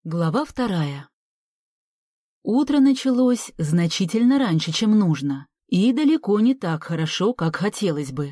Глава 2. Утро началось значительно раньше, чем нужно, и далеко не так хорошо, как хотелось бы.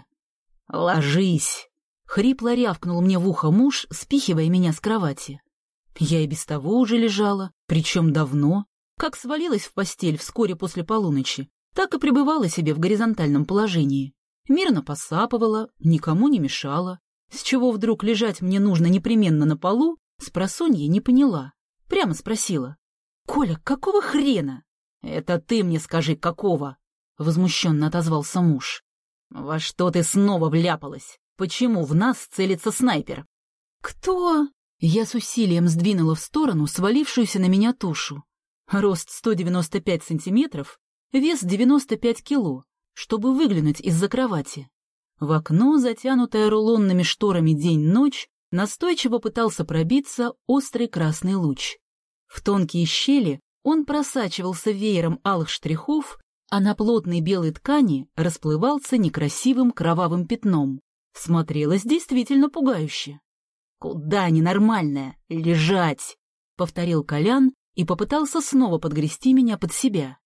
«Ложись!» — хрипло рявкнул мне в ухо муж, спихивая меня с кровати. Я и без того уже лежала, причем давно. Как свалилась в постель вскоре после полуночи, так и пребывала себе в горизонтальном положении. Мирно посапывала, никому не мешала. С чего вдруг лежать мне нужно непременно на полу, спросонья не поняла. Прямо спросила: «Коля, какого хрена?» «Это ты мне скажи, какого?» — возмущенно отозвался муж. «Во что ты снова вляпалась? Почему в нас целится снайпер?» «Кто?» Я с усилием сдвинула в сторону свалившуюся на меня тушу. Рост 195 сантиметров, вес 95 кило, чтобы выглянуть из-за кровати. В окно, затянутое рулонными шторами день-ночь, настойчиво пытался пробиться острый красный луч. В тонкие щели он просачивался веером алых штрихов, а на плотной белой ткани расплывался некрасивым кровавым пятном. Смотрелось действительно пугающе. «Куда ненормальная? Лежать!» — повторил Колян и попытался снова подгрести меня под себя.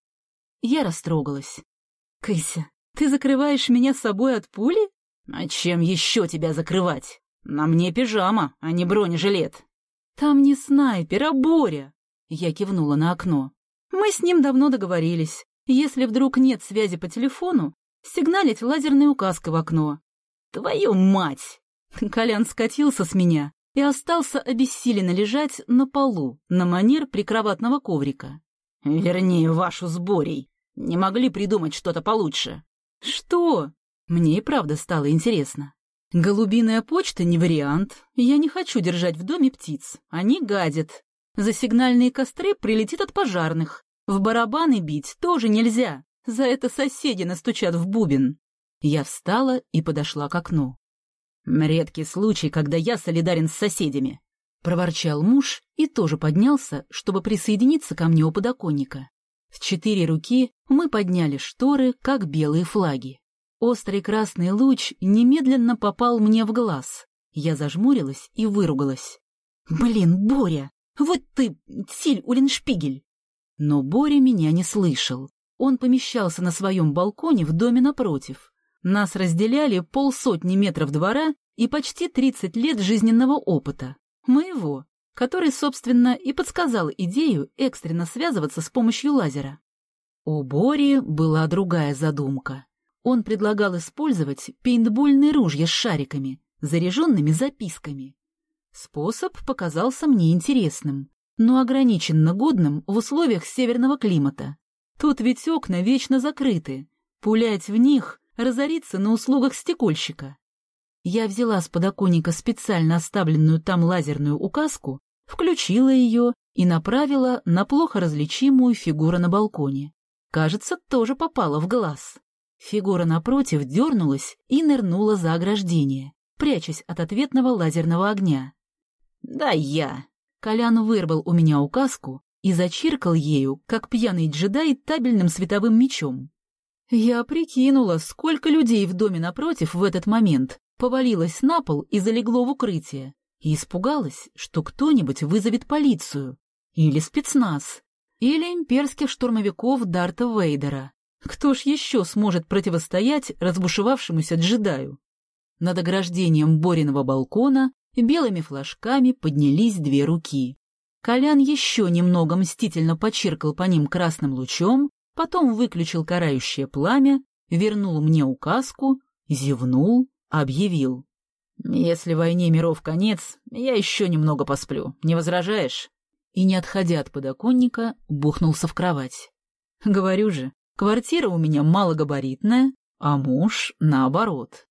Я растрогалась. «Кыся, ты закрываешь меня собой от пули?» «А чем еще тебя закрывать? На мне пижама, а не бронежилет». «Там не снайпер, а Боря!» Я кивнула на окно. «Мы с ним давно договорились. Если вдруг нет связи по телефону, сигналить лазерной указкой в окно». «Твою мать!» Колян скатился с меня и остался обессиленно лежать на полу на манер прикроватного коврика. «Вернее, вашу с Борей. Не могли придумать что-то получше». «Что?» Мне и правда стало интересно. «Голубиная почта не вариант. Я не хочу держать в доме птиц. Они гадят. За сигнальные костры прилетит от пожарных. В барабаны бить тоже нельзя. За это соседи настучат в бубен». Я встала и подошла к окну. «Редкий случай, когда я солидарен с соседями», — проворчал муж и тоже поднялся, чтобы присоединиться ко мне у подоконника. В 4 руки мы подняли шторы, как белые флаги. Острый красный луч немедленно попал мне в глаз. Я зажмурилась и выругалась. «Блин, Боря, вот ты, Тиль Уллиншпигель!» Но Боря меня не слышал. Он помещался на своем балконе в доме напротив. Нас разделяли 150 метров двора и почти 30 лет жизненного опыта. Моего, который, собственно, и подсказал идею экстренно связываться с помощью лазера. У Бори была другая задумка. Он предлагал использовать пейнтбольные ружья с шариками, заряженными записками. Способ показался мне интересным, но ограниченно годным в условиях северного климата. Тут ведь окна вечно закрыты. Пулять в них — разориться на услугах стекольщика. Я взяла с подоконника специально оставленную там лазерную указку, включила ее и направила на плохо различимую фигуру на балконе. Кажется, тоже попала в глаз. Фигура напротив дернулась и нырнула за ограждение, прячась от ответного лазерного огня. «Да я!» Колян вырвал у меня указку и зачиркал ею, как пьяный джедай, табельным световым мечом. Я прикинула, сколько людей в доме напротив в этот момент повалилось на пол и залегло в укрытие, и испугалась, что кто-нибудь вызовет полицию, или спецназ, или имперских штурмовиков Дарта Вейдера. Кто ж еще сможет противостоять разбушевавшемуся джедаю? Над ограждением Бориного балкона белыми флажками поднялись 2 руки. Колян еще немного мстительно почиркал по ним красным лучом, потом выключил карающее пламя, вернул мне указку, зевнул, объявил: «Если войне миров конец, я еще немного посплю, не возражаешь?» И, не отходя от подоконника, бухнулся в кровать. Говорю же, квартира у меня малогабаритная, а муж наоборот.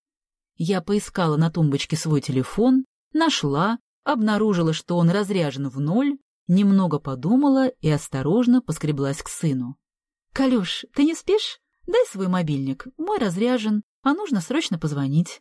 Я поискала на тумбочке свой телефон, нашла, обнаружила, что он разряжен в 0, немного подумала и осторожно поскреблась к сыну. «Калюш, ты не спишь? Дай свой мобильник, мой разряжен, а нужно срочно позвонить».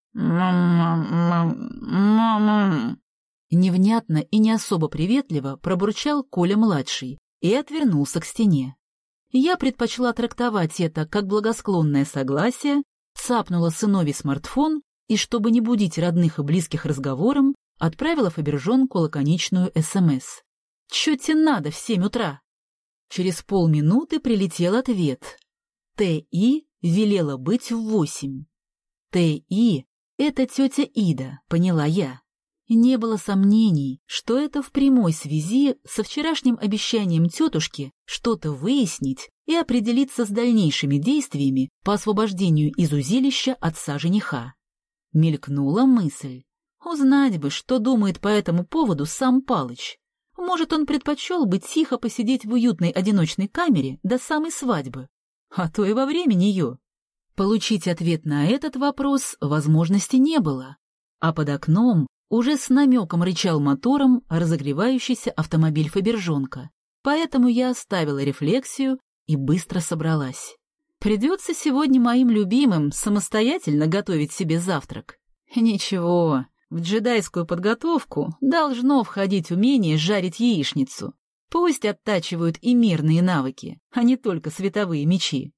«Мама». Невнятно и не особо приветливо пробурчал Коля-младший и отвернулся к стене. Я предпочла трактовать это как благосклонное согласие, цапнула сыновий смартфон и, чтобы не будить родных и близких разговором, отправила Фабержонку лаконичную СМС. Чё тебе надо в 7 утра? Через полминуты прилетел ответ. Т.И. велела быть в 8. Т.И. — это тетя Ида, поняла я. Не было сомнений, что это в прямой связи со вчерашним обещанием тетушки что-то выяснить и определиться с дальнейшими действиями по освобождению из узилища отца жениха. Мелькнула мысль. Узнать бы, что думает по этому поводу сам Палыч. Может, он предпочел бы тихо посидеть в уютной одиночной камере до самой свадьбы, а то и во время нее. Получить ответ на этот вопрос возможности не было, а под окном уже с намеком рычал мотором разогревающийся автомобиль Фабержонка, поэтому я оставила рефлексию и быстро собралась. Придется сегодня моим любимым самостоятельно готовить себе завтрак. Ничего, в джедайскую подготовку должно входить умение жарить яичницу. Пусть оттачивают и мирные навыки, а не только световые мечи.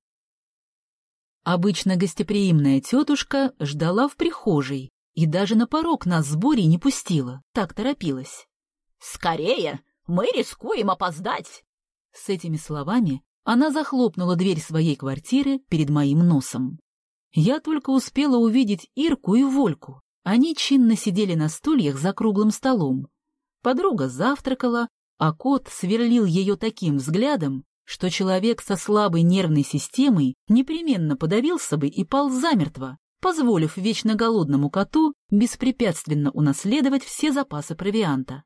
Обычно гостеприимная тетушка ждала в прихожей и даже на порог нас с Борей не пустила, так торопилась. «Скорее! Мы рискуем опоздать!» С этими словами она захлопнула дверь своей квартиры перед моим носом. Я только успела увидеть Ирку и Вольку. Они чинно сидели на стульях за круглым столом. Подруга завтракала, а кот сверлил ее таким взглядом, что человек со слабой нервной системой непременно подавился бы и пал замертво, позволив вечно голодному коту беспрепятственно унаследовать все запасы провианта.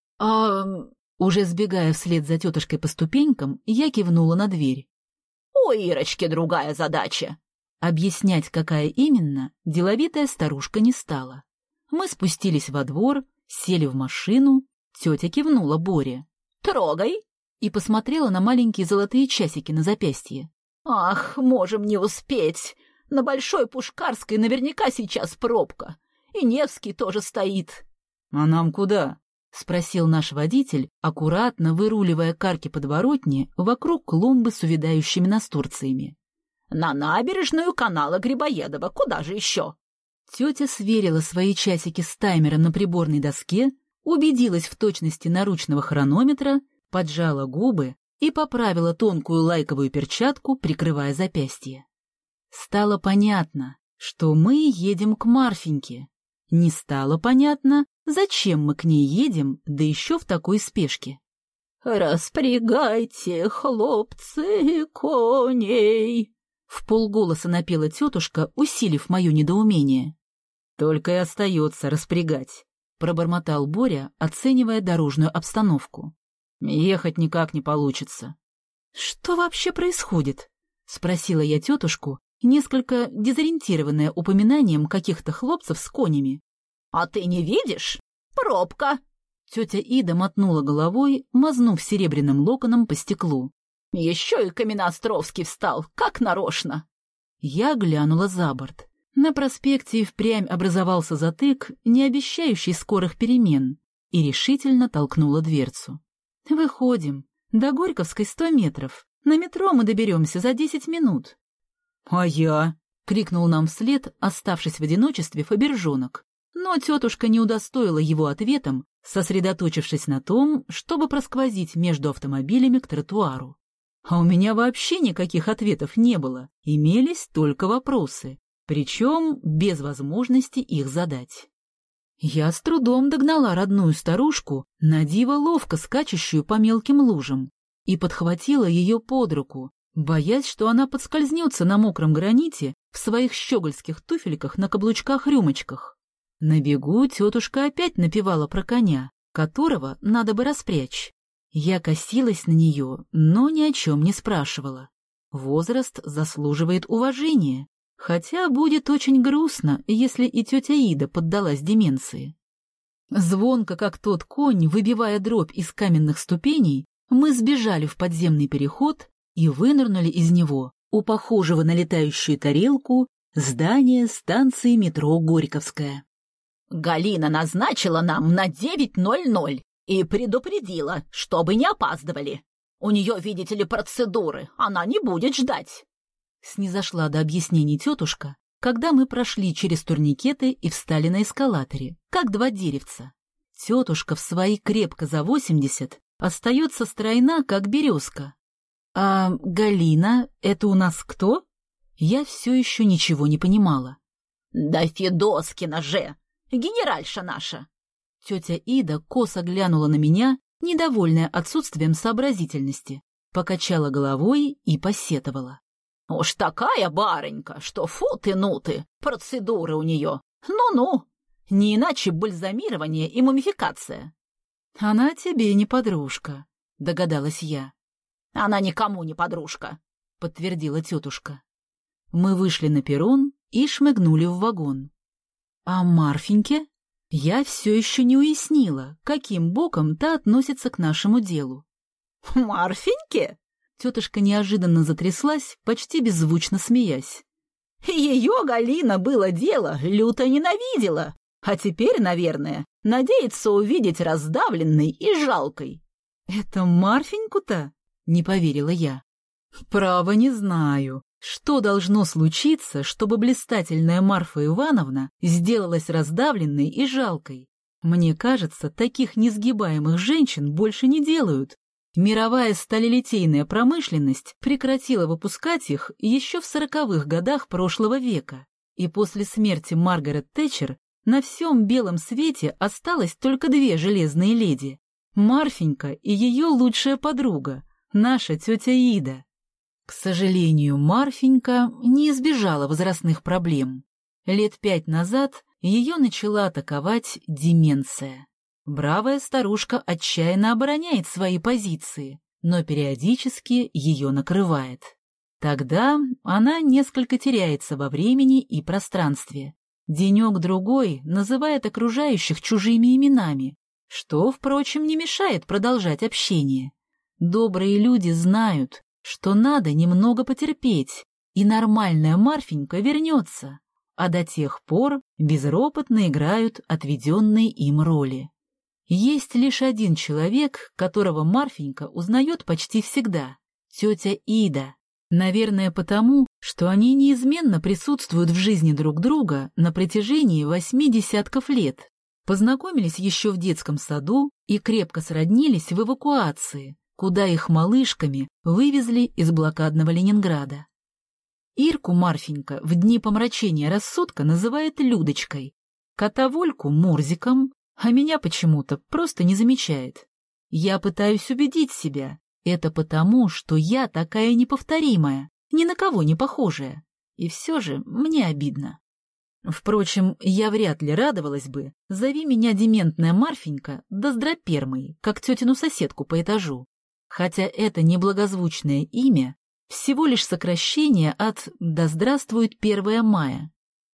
Уже сбегая вслед за тетушкой по ступенькам, я кивнула на дверь. «У Ирочки другая задача». Объяснять, какая именно, деловитая старушка не стала. Мы спустились во двор, сели в машину, тетя кивнула Боре. «Трогай!» И посмотрела на маленькие золотые часики на запястье. «Ах, можем не успеть. На Большой Пушкарской наверняка сейчас пробка. И Невский тоже стоит». «А нам куда?» — спросил наш водитель, аккуратно выруливая к арке подворотни вокруг клумбы с увядающими настурциями. «На набережную канала Грибоедова. Куда же еще?» Тетя сверила свои часики с таймером на приборной доске, убедилась в точности наручного хронометра, поджала губы и поправила тонкую лайковую перчатку, прикрывая запястье. Стало понятно, что мы едем к Марфеньке. Не стало понятно, зачем мы к ней едем, да еще в такой спешке. «Распрягайте, хлопцы, коней!» Вполголоса напела тетушка, усилив мое недоумение. «Только и остается распрягать», — пробормотал Боря, оценивая дорожную обстановку. «Ехать никак не получится». «Что вообще происходит?» — спросила я тетушку, несколько дезориентированная упоминанием каких-то хлопцев с конями. «А ты не видишь? Пробка!» Тетя Ида мотнула головой, мазнув серебряным локоном по стеклу. «Еще и Каменноостровский встал, как нарочно!» Я глянула за борт. На проспекте и впрямь образовался затык, не обещающий скорых перемен, и решительно толкнула дверцу. «Выходим. До Горьковской 100 метров. На метро мы доберемся за 10 минут». «А я?» — крикнул нам вслед, оставшись в одиночестве Фабержонок. Но тетушка не удостоила его ответом, сосредоточившись на том, чтобы просквозить между автомобилями к тротуару. А у меня вообще никаких ответов не было, имелись только вопросы, причем без возможности их задать. Я с трудом догнала родную старушку, на диво ловко скачущую по мелким лужам, и подхватила ее под руку, боясь, что она подскользнется на мокром граните в своих щегольских туфельках на каблучках-рюмочках. На бегу тетушка опять напевала про коня, которого надо бы распрячь. Я косилась на нее, но ни о чем не спрашивала. Возраст заслуживает уважения, хотя будет очень грустно, если и тетя Ида поддалась деменции. Звонко, как тот конь, выбивая дробь из каменных ступеней, мы сбежали в подземный переход и вынырнули из него у похожего на летающую тарелку здания станции метро Горьковская. «Галина назначила нам на 9:00 и предупредила, чтобы не опаздывали. У нее, видите ли, процедуры, она не будет ждать». Снизошла до объяснений тетушка, когда мы прошли через турникеты и встали на эскалаторе, как два деревца. Тетушка в свои крепко за 80 остается стройна, как березка. А Галина — это у нас кто? Я все еще ничего не понимала. Да Федоскина же! Генеральша наша! Тетя Ида косо глянула на меня, недовольная отсутствием сообразительности, покачала головой и посетовала. Уж такая барынька, что фу ты, ну ты, процедуры у нее. Ну-ну, не иначе бальзамирование и мумификация. Она тебе не подружка, догадалась я. Она никому не подружка, подтвердила тетушка. Мы вышли на перрон и шмыгнули в вагон. А Марфеньке? Я все еще не уяснила, каким боком та относится к нашему делу. Марфеньке? Тетушка неожиданно затряслась, почти беззвучно смеясь. Ее Галина было дело, люто ненавидела, а теперь, наверное, надеется увидеть раздавленной и жалкой. «Это Марфеньку-то?» — не поверила я. «Право не знаю, что должно случиться, чтобы блистательная Марфа Ивановна сделалась раздавленной и жалкой. Мне кажется, таких несгибаемых женщин больше не делают. Мировая сталелитейная промышленность прекратила выпускать их еще в 40-х годах прошлого века, и после смерти Маргарет Тэтчер на всем белом свете осталось только две железные леди — Марфенька и ее лучшая подруга, наша тетя Ида. К сожалению, Марфенька не избежала возрастных проблем. Лет 5 назад ее начала атаковать деменция. Бравая старушка отчаянно обороняет свои позиции, но периодически ее накрывает. Тогда она несколько теряется во времени и пространстве. Денек-другой называет окружающих чужими именами, что, впрочем, не мешает продолжать общение. Добрые люди знают, что надо немного потерпеть, и нормальная Марфенька вернется, а до тех пор безропотно играют отведенные им роли. Есть лишь один человек, которого Марфенька узнает почти всегда — тетя Ида. Наверное, потому, что они неизменно присутствуют в жизни друг друга на протяжении 8 десятков лет. Познакомились еще в детском саду и крепко сроднились в эвакуации, куда их малышками вывезли из блокадного Ленинграда. Ирку Марфенька в дни помрачения рассудка называет Людочкой, кота Вольку — Мурзиком, а меня почему-то просто не замечает. Я пытаюсь убедить себя, это потому, что я такая неповторимая, ни на кого не похожая, и все же мне обидно. Впрочем, я вряд ли радовалась бы, зови меня дементная Марфенька да здрапермой, как тетину соседку по этажу. Хотя это неблагозвучное имя всего лишь сокращение от «Да здравствует 1 мая».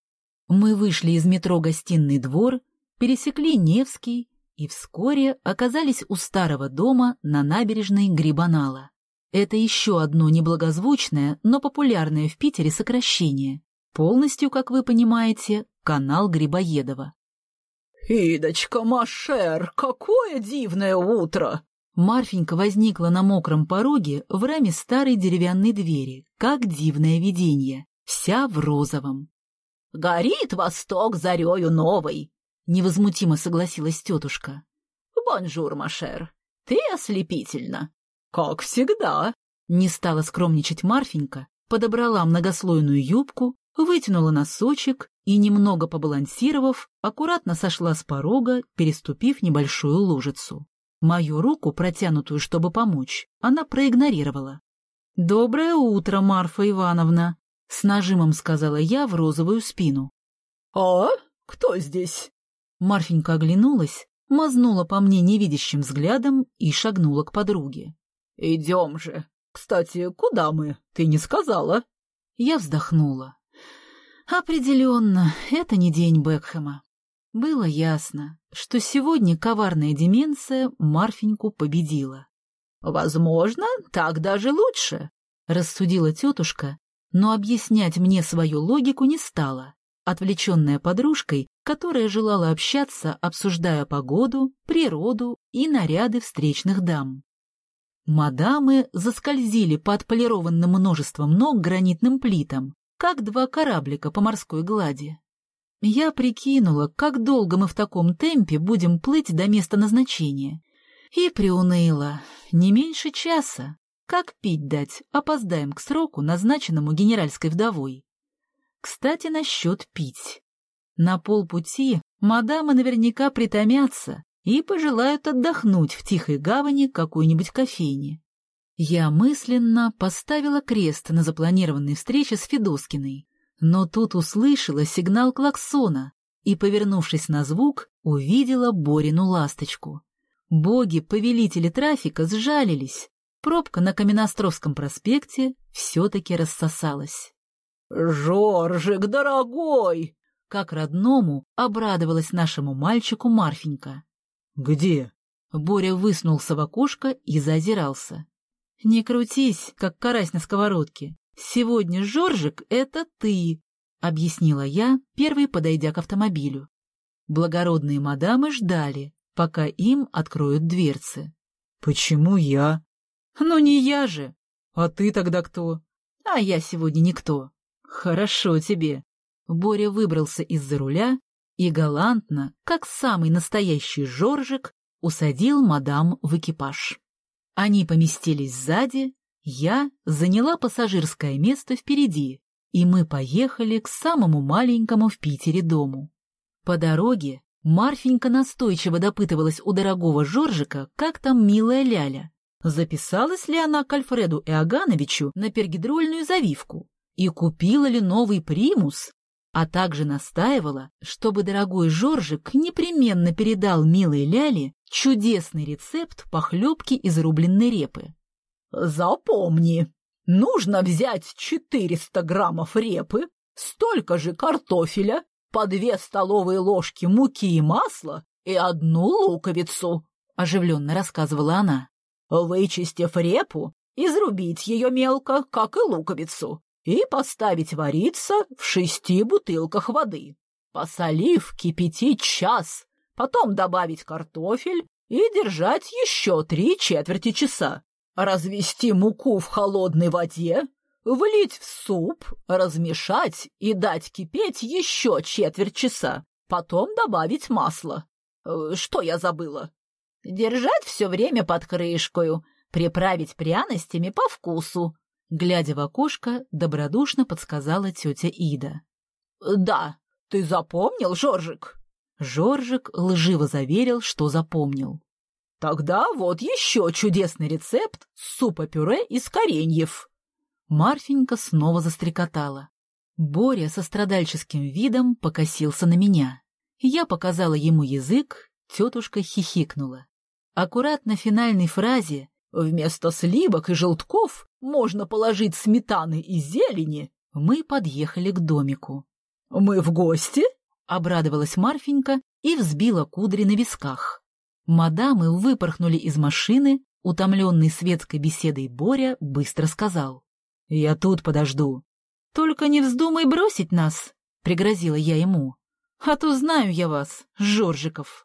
Мы вышли из метро «Гостиный двор», пересекли Невский и вскоре оказались у старого дома на набережной Грибанала. Это еще одно неблагозвучное, но популярное в Питере сокращение. Полностью, как вы понимаете, канал Грибоедова. «Идочка Машер, какое дивное утро!» Марфенька возникла на мокром пороге в раме старой деревянной двери, как дивное видение, вся в розовом. «Горит восток зарею новой!» — невозмутимо согласилась тетушка. «Бонжур, Машер, ты ослепительна!» «Как всегда!» — не стала скромничать Марфенька, подобрала многослойную юбку, вытянула носочек и, немного побалансировав, аккуратно сошла с порога, переступив небольшую лужицу. Мою руку, протянутую, чтобы помочь, она проигнорировала. «Доброе утро, Марфа Ивановна!» — с нажимом сказала я в розовую спину. «А? Кто здесь?» Марфенька оглянулась, мазнула по мне невидящим взглядом и шагнула к подруге. «Идем же. Кстати, куда мы? Ты не сказала?» Я вздохнула. Определенно, это не день Бекхэма. Было ясно, что сегодня коварная деменция Марфеньку победила. «Возможно, так даже лучше», — рассудила тетушка, но объяснять мне свою логику не стала, отвлеченная подружкой, которая желала общаться, обсуждая погоду, природу и наряды встречных дам. Мадамы заскользили по отполированным множеством ног гранитным плитам, как два кораблика по морской глади. Я прикинула, как долго мы в таком темпе будем плыть до места назначения, И приуныла. Не меньше часа. Как пить дать, опоздаем к сроку, назначенному генеральской вдовой. Кстати, насчет пить. На полпути мадамы наверняка притомятся и пожелают отдохнуть в тихой гавани какой-нибудь кофейни. Я мысленно поставила крест на запланированной встрече с Федоскиной, но тут услышала сигнал клаксона и, повернувшись на звук, увидела Борину ласточку. Боги-повелители трафика сжалились. Пробка на Каменноостровском проспекте все-таки рассосалась. «Жоржик, дорогой!» Как родному обрадовалась нашему мальчику Марфенька. «Где?» Боря высунулся в окошко и заозирался. «Не крутись, как карась на сковородке. Сегодня Жоржик — это ты», — объяснила я, первой подойдя к автомобилю. Благородные мадамы ждали, пока им откроют дверцы. «Почему я?» «Ну не я же. «А ты тогда кто?» А я сегодня никто». «Хорошо тебе». Боря выбрался из-за руля и галантно, как самый настоящий Жоржик, усадил мадам в экипаж. Они поместились сзади, я заняла пассажирское место впереди, и мы поехали к самому маленькому в Питере дому. По дороге Марфенька настойчиво допытывалась у дорогого Жоржика, как там милая Ляля. Записалась ли она к Альфреду Иогановичу на пергидрольную завивку и купила ли новый примус, а также настаивала, чтобы дорогой Жоржик непременно передал милой Ляле чудесный рецепт похлебки из рубленной репы. «Запомни, нужно взять 400 граммов репы, столько же картофеля, по 2 столовые ложки муки и масла и 1 луковицу», — оживленно рассказывала она. «Вычистив репу, изрубить ее мелко, как и луковицу, и поставить вариться в 6 бутылках воды. Посолив, кипятить час, потом добавить картофель и держать еще 3/4 часа. Развести муку в холодной воде, влить в суп, размешать и дать кипеть еще 1/4 часа, потом добавить масло. Что я забыла? Держать все время под крышкою, приправить пряностями по вкусу». Глядя в окошко, добродушно подсказала тетя Ида. «Да, ты запомнил, Жоржик?» Жоржик лживо заверил, что запомнил. «Тогда вот еще чудесный рецепт супа-пюре из кореньев». Марфенька снова застрекотала. Боря со страдальческим видом покосился на меня. Я показала ему язык, тетушка хихикнула. Аккурат на финальной фразе «Вместо сливок и желтков можно положить сметаны и зелени» мы подъехали к домику. «Мы в гости?» — обрадовалась Марфенька и взбила кудри на висках. Мадамы выпорхнули из машины, утомленный светской беседой Боря быстро сказал: «Я тут подожду». «Только не вздумай бросить нас», — пригрозила я ему. «А то знаю я вас, Жоржиков».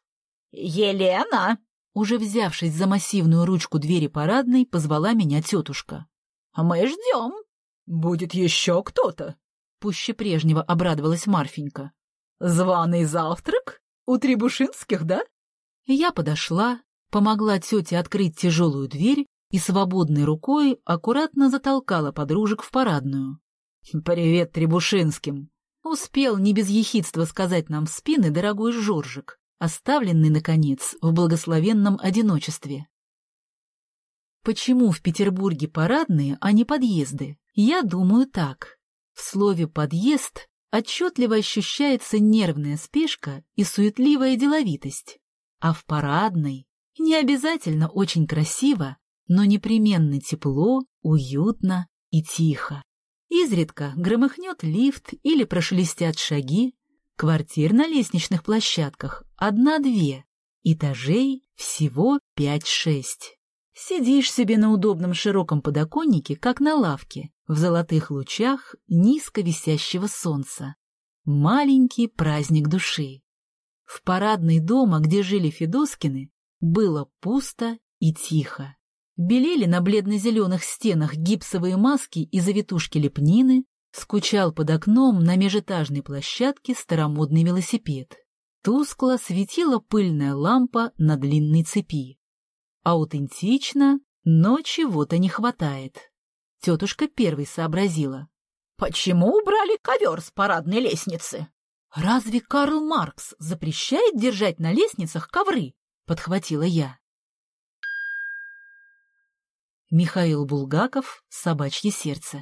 «Елена!» Уже взявшись за массивную ручку двери парадной, позвала меня тетушка. «Мы ждем. Будет еще кто-то?» Пуще прежнего обрадовалась Марфенька. «Званый завтрак? У Требушинских, да?» Я подошла, помогла тете открыть тяжелую дверь и свободной рукой аккуратно затолкала подружек в парадную. «Привет Требушинским!» Успел не без ехидства сказать нам в спины дорогой Жоржик, оставленный, наконец, в благословенном одиночестве. Почему в Петербурге парадные, а не подъезды? Я думаю так. В слове «подъезд» отчетливо ощущается нервная спешка и суетливая деловитость. А в парадной не обязательно очень красиво, но непременно тепло, уютно и тихо. Изредка громыхнет лифт или прошелестят шаги. Квартир на лестничных площадках 1-2, этажей всего 5-6. Сидишь себе на удобном широком подоконнике, как на лавке, в золотых лучах низко висящего солнца. Маленький праздник души. В парадной дома, где жили Федоскины, было пусто и тихо. Белели на бледно-зеленых стенах гипсовые маски и завитушки лепнины, скучал под окном на межэтажной площадке старомодный велосипед. Тускло светила пыльная лампа на длинной цепи. Аутентично, но чего-то не хватает. Тетушка первой сообразила. Почему убрали ковер с парадной лестницы? «Разве Карл Маркс запрещает держать на лестницах ковры?» — подхватила я. Михаил Булгаков «Собачье сердце».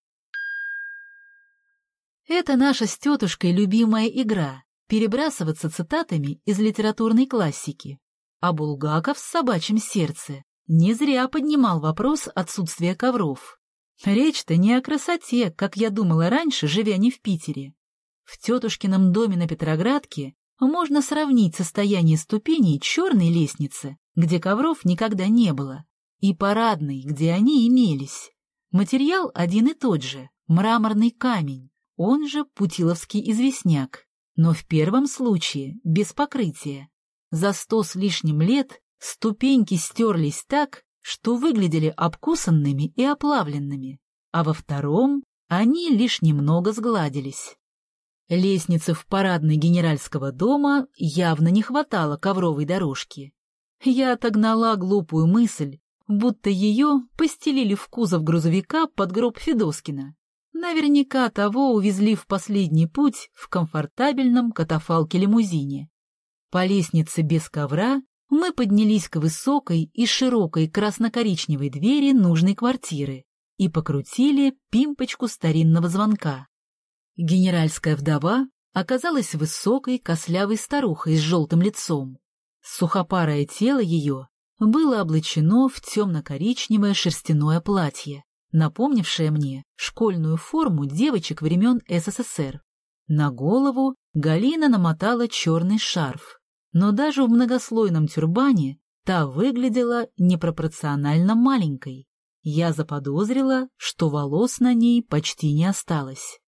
Это наша с тетушкой любимая игра — перебрасываться цитатами из литературной классики. А Булгаков с «Собачьем сердце» не зря поднимал вопрос отсутствия ковров. Речь-то не о красоте, как я думала раньше, живя не в Питере. В тетушкином доме на Петроградке можно сравнить состояние ступеней черной лестницы, где ковров никогда не было, и парадной, где они имелись. Материал один и тот же — мраморный камень, он же путиловский известняк, но в первом случае без покрытия. За 100 с лишним лет ступеньки стерлись так, что выглядели обкусанными и оплавленными, а во втором они лишь немного сгладились. Лестницы в парадной генеральского дома явно не хватало ковровой дорожки. Я отогнала глупую мысль, будто ее постелили в кузов грузовика под гроб Федоскина. Наверняка того увезли в последний путь в комфортабельном катафалке-лимузине. По лестнице без ковра мы поднялись к высокой и широкой красно-коричневой двери нужной квартиры и покрутили пимпочку старинного звонка. Генеральская вдова оказалась высокой костлявой старухой с желтым лицом. Сухопарое тело ее было облачено в темно-коричневое шерстяное платье, напомнившее мне школьную форму девочек времен СССР. На голову Галина намотала черный шарф, но даже в многослойном тюрбане та выглядела непропорционально маленькой. Я заподозрила, что волос на ней почти не осталось.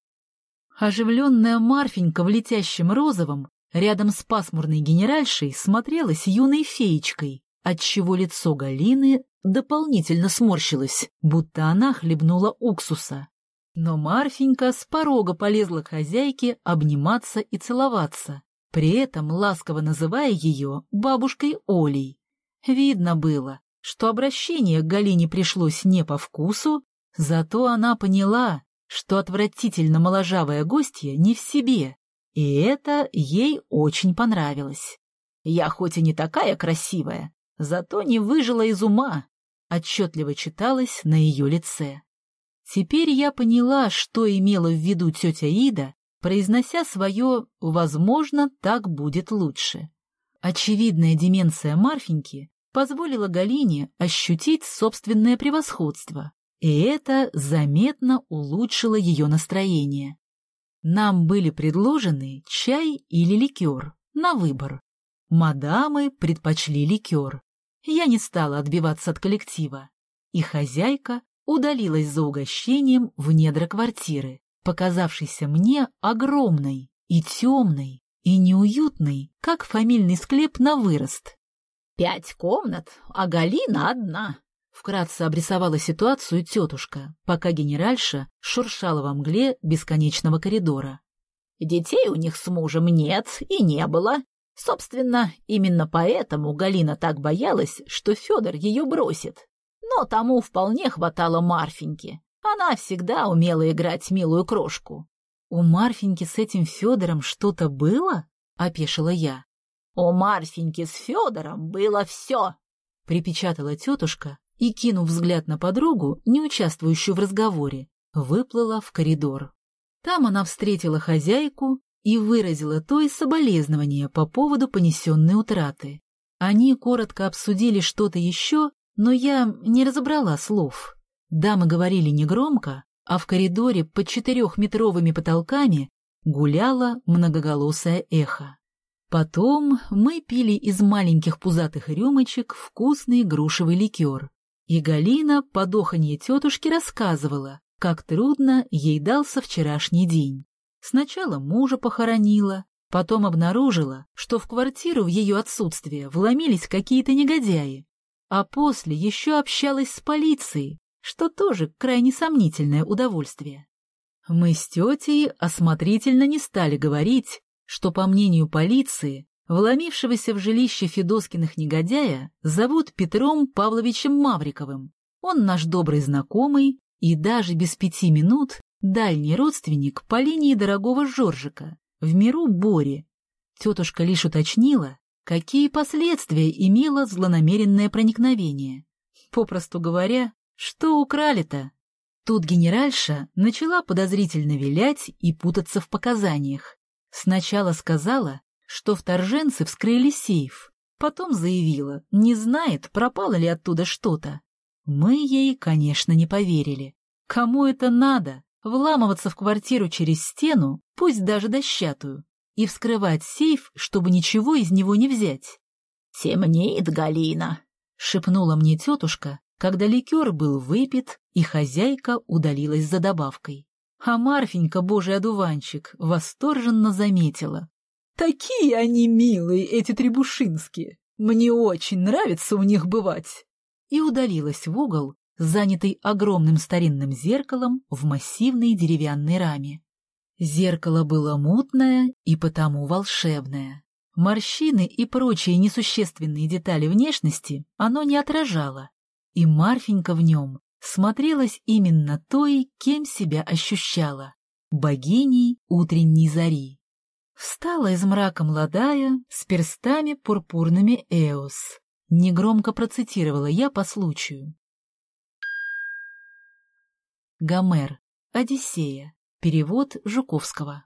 Оживленная Марфенька в летящем розовом рядом с пасмурной генеральшей смотрелась юной феечкой, отчего лицо Галины дополнительно сморщилось, будто она хлебнула уксуса. Но Марфенька с порога полезла к хозяйке обниматься и целоваться, при этом ласково называя ее бабушкой Олей. Видно было, что обращение к Галине пришлось не по вкусу, зато она поняла, что отвратительно моложавая гостья не в себе, и это ей очень понравилось. «Я хоть и не такая красивая, зато не выжила из ума», отчетливо читалось на ее лице. Теперь я поняла, что имела в виду тетя Ида, произнося свое «возможно, так будет лучше». Очевидная деменция Марфеньки позволила Галине ощутить собственное превосходство, и это заметно улучшило ее настроение. Нам были предложены чай или ликер на выбор. Мадамы предпочли ликер. Я не стала отбиваться от коллектива, и хозяйка удалилась за угощением в недра квартиры, показавшейся мне огромной и темной, и неуютной, как фамильный склеп на вырост. 5 комнат, а Галина одна. Вкратце обрисовала ситуацию тетушка, пока генеральша шуршала во мгле бесконечного коридора. Детей у них с мужем нет и не было. Собственно, именно поэтому Галина так боялась, что Федор ее бросит. Но тому вполне хватало Марфеньки. Она всегда умела играть милую крошку. «У Марфеньки с этим Федором что-то было?» — опешила я. «У Марфеньки с Федором было все!» — припечатала тетушка и, кинув взгляд на подругу, не участвующую в разговоре, выплыла в коридор. Там она встретила хозяйку и выразила той соболезнования по поводу понесенной утраты. Они коротко обсудили что-то еще, но я не разобрала слов. Дамы говорили негромко, а в коридоре под 4-метровыми потолками гуляло многоголосое эхо. Потом мы пили из маленьких пузатых рюмочек вкусный грушевый ликер, и Галина по доханье тетушки рассказывала, как трудно ей дался вчерашний день. Сначала мужа похоронила, потом обнаружила, что в квартиру в ее отсутствие вломились какие-то негодяи, а после еще общалась с полицией, что тоже крайне сомнительное удовольствие. Мы с тетей осмотрительно не стали говорить, что, по мнению полиции, Вломившегося в жилище Федоскиных негодяя зовут Петром Павловичем Мавриковым. Он наш добрый знакомый и даже без 5 минут дальний родственник по линии дорогого Жоржика, в миру Бори. Тетушка лишь уточнила, какие последствия имело злонамеренное проникновение. Попросту говоря, что украли-то? Тут генеральша начала подозрительно вилять и путаться в показаниях. Сначала сказала, что вторженцы вскрыли сейф, потом заявила, не знает, пропало ли оттуда что-то. Мы ей, конечно, не поверили. Кому это надо? Вламываться в квартиру через стену, пусть даже дощатую, и вскрывать сейф, чтобы ничего из него не взять. «Темнеет, Галина», — шепнула мне тетушка, когда ликер был выпит, и хозяйка удалилась за добавкой. А Марфенька, божий одуванчик, восторженно заметила: «Такие они милые, эти требушинские! Мне очень нравится у них бывать!» И удалилась в угол, занятый огромным старинным зеркалом в массивной деревянной раме. Зеркало было мутное и потому волшебное. Морщины и прочие несущественные детали внешности оно не отражало, и Марфенька в нем смотрелась именно той, кем себя ощущала — богиней утренней зари. Встала из мрака молодая, с перстами пурпурными Эос. Негромко процитировала я по случаю. Гомер. Одиссея. Перевод Жуковского.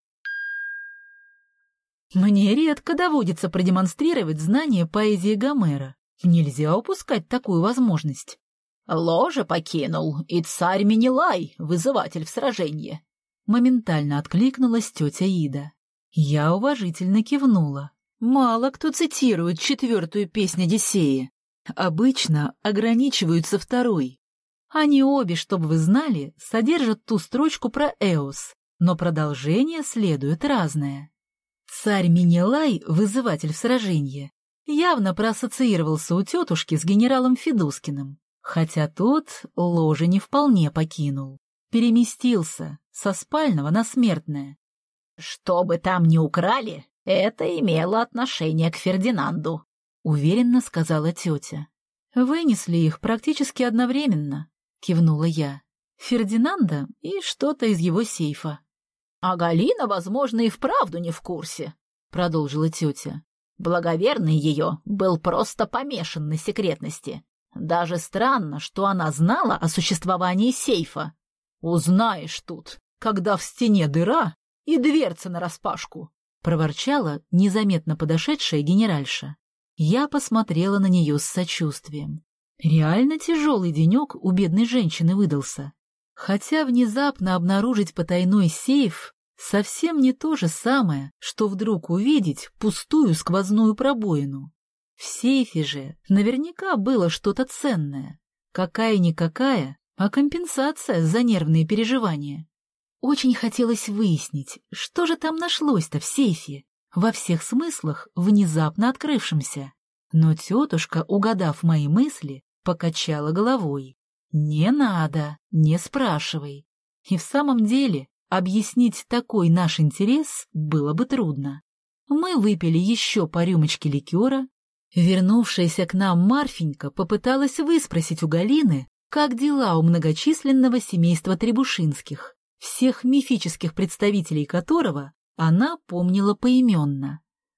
Мне редко доводится продемонстрировать знание поэзии Гомера. Нельзя упускать такую возможность. «Ложе покинул, и царь Менелай, вызыватель в сражении!» Моментально откликнулась тетя Ида. Я уважительно кивнула. Мало кто цитирует 4-ю песнь Одиссея. Обычно ограничиваются 2-й. Они обе, чтобы вы знали, содержат ту строчку про Эос, но продолжение следует разное. Царь Менелай, вызыватель в сражении, явно проассоциировался у тетушки с генералом Федоскиным, хотя тот ложе не вполне покинул. Переместился со спального на смертное. «Что бы там ни украли, это имело отношение к Фердинанду», — уверенно сказала тетя. «Вынесли их практически одновременно», — кивнула я. «Фердинанда и что-то из его сейфа». «А Галина, возможно, и вправду не в курсе», — продолжила тетя. «Благоверный ее был просто помешан на секретности. Даже странно, что она знала о существовании сейфа. Узнаешь тут, когда в стене дыра и дверца нараспашку», — проворчала незаметно подошедшая генеральша. Я посмотрела на нее с сочувствием. Реально тяжелый денек у бедной женщины выдался. Хотя внезапно обнаружить потайной сейф совсем не то же самое, что вдруг увидеть пустую сквозную пробоину. В сейфе же наверняка было что-то ценное. Какая-никакая, а компенсация за нервные переживания. Очень хотелось выяснить, что же там нашлось-то в сейфе, во всех смыслах внезапно открывшемся. Но тетушка, угадав мои мысли, покачала головой. «Не надо, не спрашивай». И в самом деле объяснить такой наш интерес было бы трудно. Мы выпили еще по рюмочке ликера. Вернувшаяся к нам Марфенька попыталась выспросить у Галины, как дела у многочисленного семейства Требушинских, всех мифических представителей которого она помнила поименно.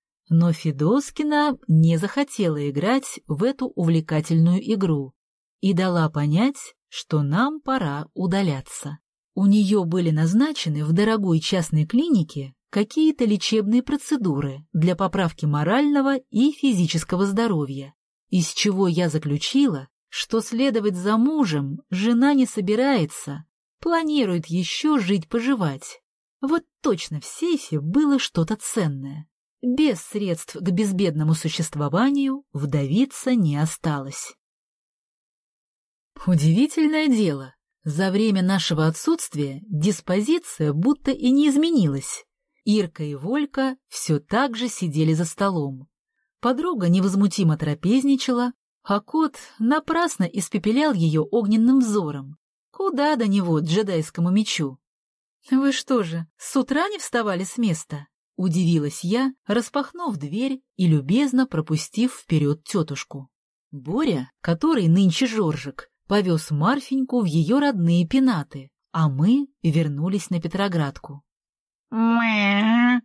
Но Федоскина не захотела играть в эту увлекательную игру и дала понять, что нам пора удаляться. У нее были назначены в дорогой частной клинике какие-то лечебные процедуры для поправки морального и физического здоровья, из чего я заключила, что следовать за мужем жена не собирается, планирует еще жить-поживать. Вот точно в сейфе было что-то ценное. Без средств к безбедному существованию вдовица не осталась. Удивительное дело, за время нашего отсутствия диспозиция будто и не изменилась. Ирка и Волька все так же сидели за столом. Подруга невозмутимо трапезничала, а кот напрасно испепелял ее огненным взором. Куда до него, джедайскому мечу? — Вы что же, с утра не вставали с места? — удивилась я, распахнув дверь и любезно пропустив вперед тетушку. Боря, который нынче Жоржик, повез Марфеньку в ее родные пенаты, а мы вернулись на Петроградку. «Мэ,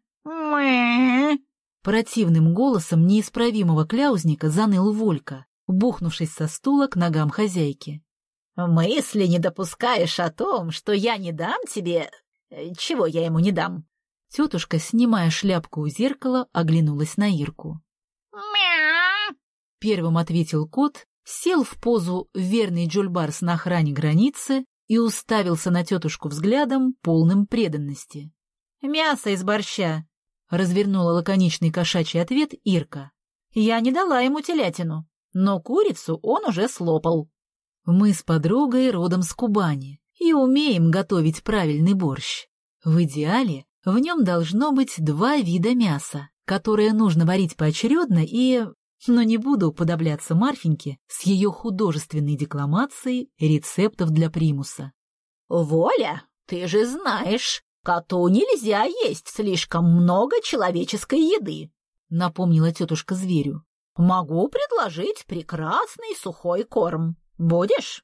мэ». Противным голосом неисправимого кляузника заныл Волька, бухнувшись со стула к ногам хозяйки. «Мысли не допускаешь о том, что я не дам тебе... Чего я ему не дам?» Тетушка, снимая шляпку у зеркала, оглянулась на Ирку. «Мяу!» Первым ответил кот, сел в позу верный Джульбарс на охране границы и уставился на тетушку взглядом, полным преданности. «Мясо из борща», — развернула лаконичный кошачий ответ Ирка. «Я не дала ему телятину, но курицу он уже слопал». Мы с подругой родом с Кубани и умеем готовить правильный борщ. В идеале в нем должно быть 2 вида мяса, которые нужно варить поочередно и... Но не буду уподобляться Марфеньке с ее художественной декламацией рецептов для примуса. «Воля, ты же знаешь, коту нельзя есть слишком много человеческой еды», — напомнила тетушка зверю. «Могу предложить прекрасный сухой корм. Будешь?»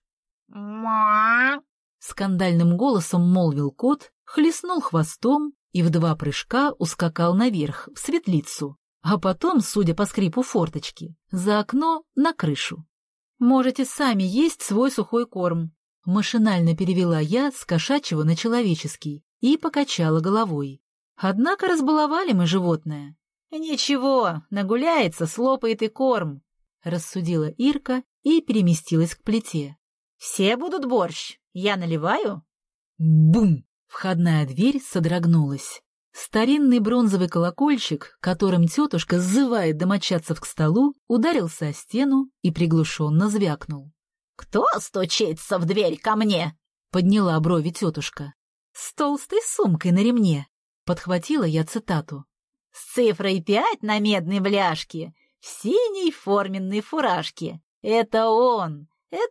«Ма!» — скандальным голосом молвил кот, хлестнул хвостом и в 2 прыжка ускакал наверх, в светлицу, а потом, судя по скрипу форточки, за окно на крышу. «Можете сами есть свой сухой корм», — машинально перевела я с кошачьего на человеческий и покачала головой. Однако разбаловали мы животное. «Ничего, нагуляется, слопает и корм», — рассудила Ирка и переместилась к плите. «Все будут борщ. Я наливаю?» Бум! Входная дверь содрогнулась. Старинный бронзовый колокольчик, которым тетушка сзывает домочадцев к столу, ударился о стену и приглушенно звякнул. «Кто стучится в дверь ко мне?» — подняла брови тетушка. «С толстой сумкой на ремне», — подхватила я цитату. «С цифрой 5 на медной бляшке, в синей форменной фуражке. Это он,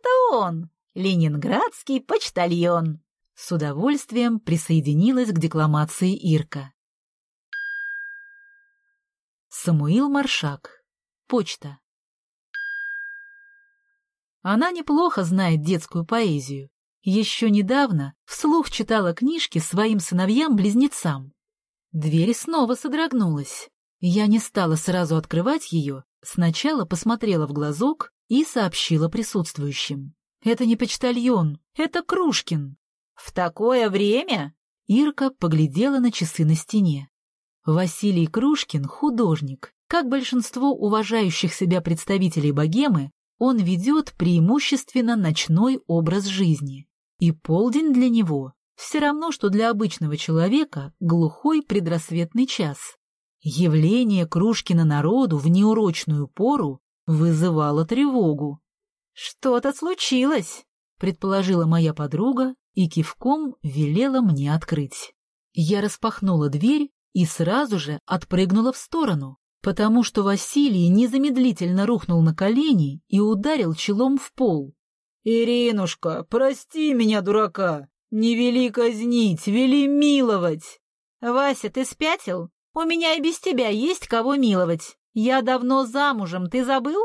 ленинградский почтальон». С удовольствием присоединилась к декламации Ирка. Самуил Маршак. Почта. Она неплохо знает детскую поэзию. Еще недавно вслух читала книжки своим сыновьям-близнецам. Дверь снова содрогнулась. Я не стала сразу открывать ее, сначала посмотрела в глазок и сообщила присутствующим. «Это не почтальон, это Крушкин». «В такое время?» Ирка поглядела на часы на стене. Василий Крушкин — художник. Как большинство уважающих себя представителей богемы, он ведет преимущественно ночной образ жизни. И полдень для него все равно, что для обычного человека глухой предрассветный час. Явление Крушкина народу в неурочную пору вызывало тревогу. «Что-то случилось», — предположила моя подруга и кивком велела мне открыть. Я распахнула дверь и сразу же отпрыгнула в сторону, потому что Василий незамедлительно рухнул на колени и ударил челом в пол. «Иринушка, прости меня, дурака! Не вели казнить, вели миловать!» «Вася, ты спятил? У меня и без тебя есть кого миловать. Я давно замужем, ты забыл?»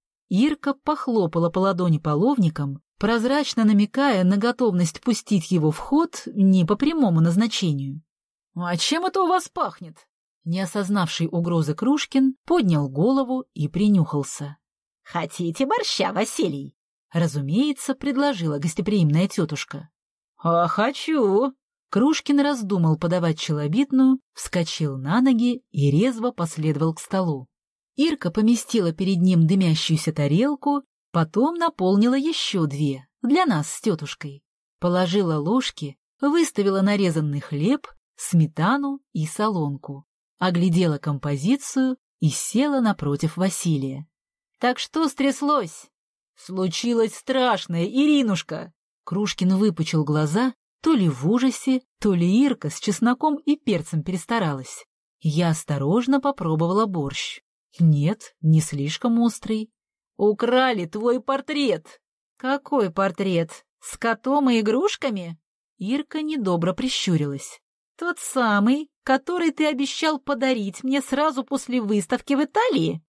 Ирка похлопала по ладони половником, прозрачно намекая на готовность пустить его в ход не по прямому назначению. «А чем это у вас пахнет?» Не осознавший угрозы Крушкин поднял голову и принюхался. «Хотите борща, Василий?» Разумеется, предложила гостеприимная тетушка. «А хочу!» Крушкин раздумал подавать челобитную, вскочил на ноги и резво последовал к столу. Ирка поместила перед ним дымящуюся тарелку, потом наполнила еще 2, для нас с тетушкой. Положила ложки, выставила нарезанный хлеб, сметану и солонку, оглядела композицию и села напротив Василия. «Так что стряслось?» «Случилось страшное, Иринушка!» Крушкин выпучил глаза, то ли в ужасе, то ли Ирка с чесноком и перцем перестаралась. Я осторожно попробовала борщ. Нет, не слишком острый. «Украли твой портрет!» «Какой портрет? С котом и игрушками?» Ирка недобро прищурилась. Тот самый, который ты обещал подарить мне сразу после выставки в Италии?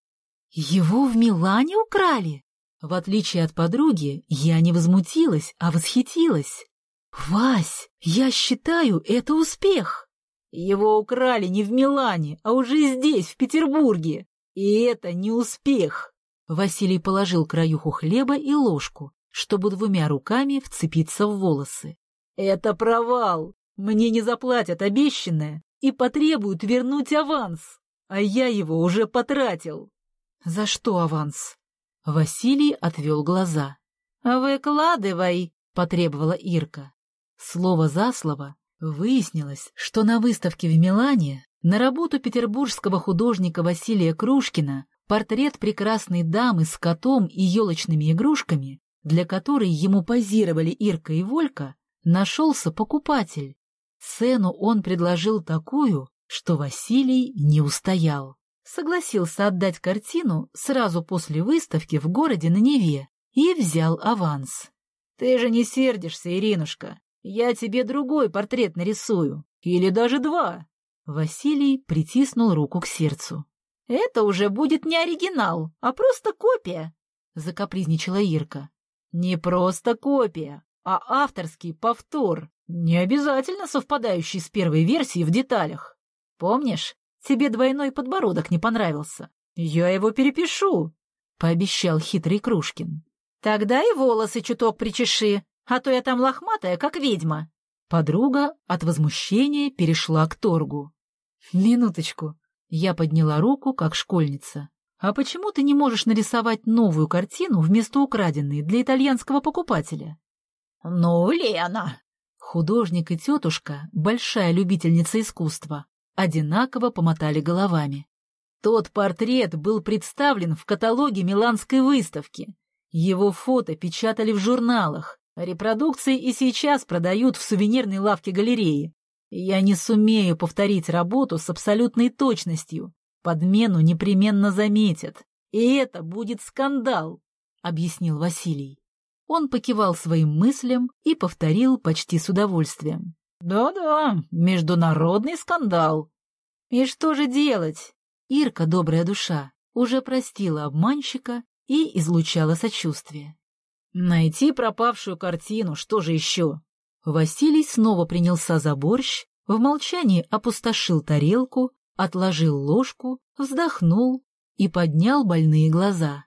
Его в Милане украли? В отличие от подруги, я не возмутилась, а восхитилась. Вась, я считаю, это успех. Его украли не в Милане, а уже здесь, в Петербурге. И это не успех. Василий положил краюху хлеба и ложку, чтобы двумя руками вцепиться в волосы. Это провал. Мне не заплатят обещанное и потребуют вернуть аванс. А я его уже потратил. За что аванс? Василий отвел глаза. «Выкладывай», — потребовала Ирка. Слово за слово выяснилось, что на выставке в Милане на работу петербургского художника Василия Крушкина портрет прекрасной дамы с котом и елочными игрушками, для которой ему позировали Ирка и Волька, нашелся покупатель. Цену он предложил такую, что Василий не устоял. Согласился отдать картину сразу после выставки в городе на Неве и взял аванс. «Ты же не сердишься, Иринушка. Я тебе другой портрет нарисую. Или даже два». Василий притиснул руку к сердцу. «Это уже будет не оригинал, а просто копия», — закапризничала Ирка. «Не просто копия, а авторский повтор, не обязательно совпадающий с первой версией в деталях. Помнишь, тебе двойной подбородок не понравился? Я его перепишу», — пообещал хитрый Крушкин. «Тогда и волосы чуток причеши, а то я там лохматая, как ведьма». Подруга от возмущения перешла к торгу. «Минуточку». Я подняла руку, как школьница. «А почему ты не можешь нарисовать новую картину вместо украденной для итальянского покупателя?» «Ну, Лена!» Художник и тетушка, большая любительница искусства, одинаково помотали головами. Тот портрет был представлен в каталоге Миланской выставки. Его фото печатали в журналах, репродукции и сейчас продают в сувенирной лавке галереи. Я не сумею повторить работу с абсолютной точностью. Подмену непременно заметят. И это будет скандал, — объяснил Василий. Он покивал своим мыслям и повторил почти с удовольствием. «Да-да, международный скандал». «И что же делать?» Ирка, добрая душа, уже простила обманщика и излучала сочувствие. «Найти пропавшую картину, что же еще?» Василий снова принялся за борщ, в молчании опустошил тарелку, отложил ложку, вздохнул и поднял больные глаза.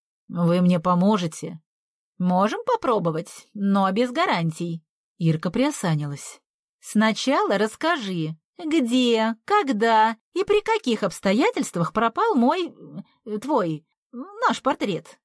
«Вы мне поможете?» «Можем попробовать, но без гарантий». Ирка приосанилась. «Сначала расскажи, где, когда и при каких обстоятельствах пропал наш портрет».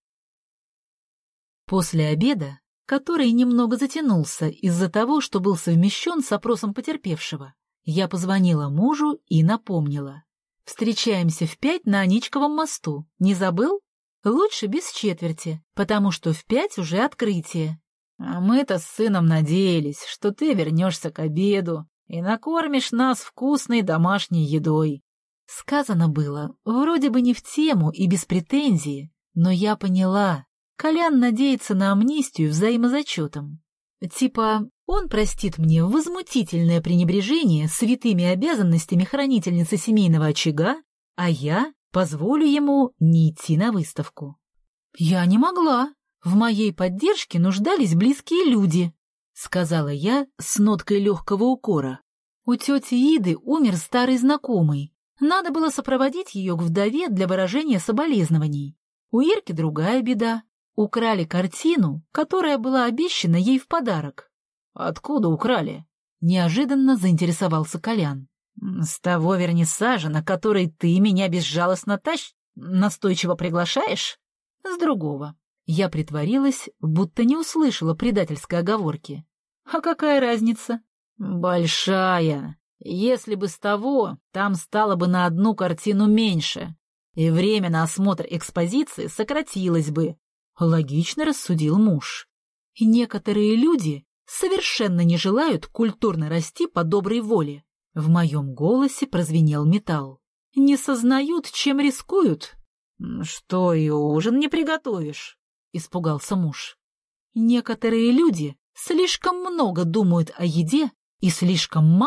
После обеда, который немного затянулся из-за того, что был совмещен с опросом потерпевшего, я позвонила мужу и напомнила. «Встречаемся в 5 на Аничковом мосту. Не забыл? Лучше без четверти, потому что в 5 уже открытие». «А мы-то с сыном надеялись, что ты вернешься к обеду и накормишь нас вкусной домашней едой». Сказано было, вроде бы не в тему и без претензии, но я поняла. Колян надеется на амнистию взаимозачетом. Типа, он простит мне возмутительное пренебрежение святыми обязанностями хранительницы семейного очага, а я позволю ему не идти на выставку. Я не могла. В моей поддержке нуждались близкие люди, сказала я с ноткой легкого укора. У тети Иды умер старый знакомый. Надо было сопроводить ее к вдове для выражения соболезнований. У Ирки другая беда. Украли картину, которая была обещана ей в подарок. «Откуда украли?» — неожиданно заинтересовался Колян. «С того вернисажа, на который ты меня безжалостно настойчиво приглашаешь?» «С другого». Я притворилась, будто не услышала предательской оговорки. «А какая разница?» «Большая. Если бы с того, там стало бы на одну картину меньше, и время на осмотр экспозиции сократилось бы». Логично рассудил муж. Некоторые люди совершенно не желают культурно расти по доброй воле. В моем голосе прозвенел металл. Не сознают, чем рискуют. «Что, и ужин не приготовишь?» — испугался муж. Некоторые люди слишком много думают о еде и слишком мало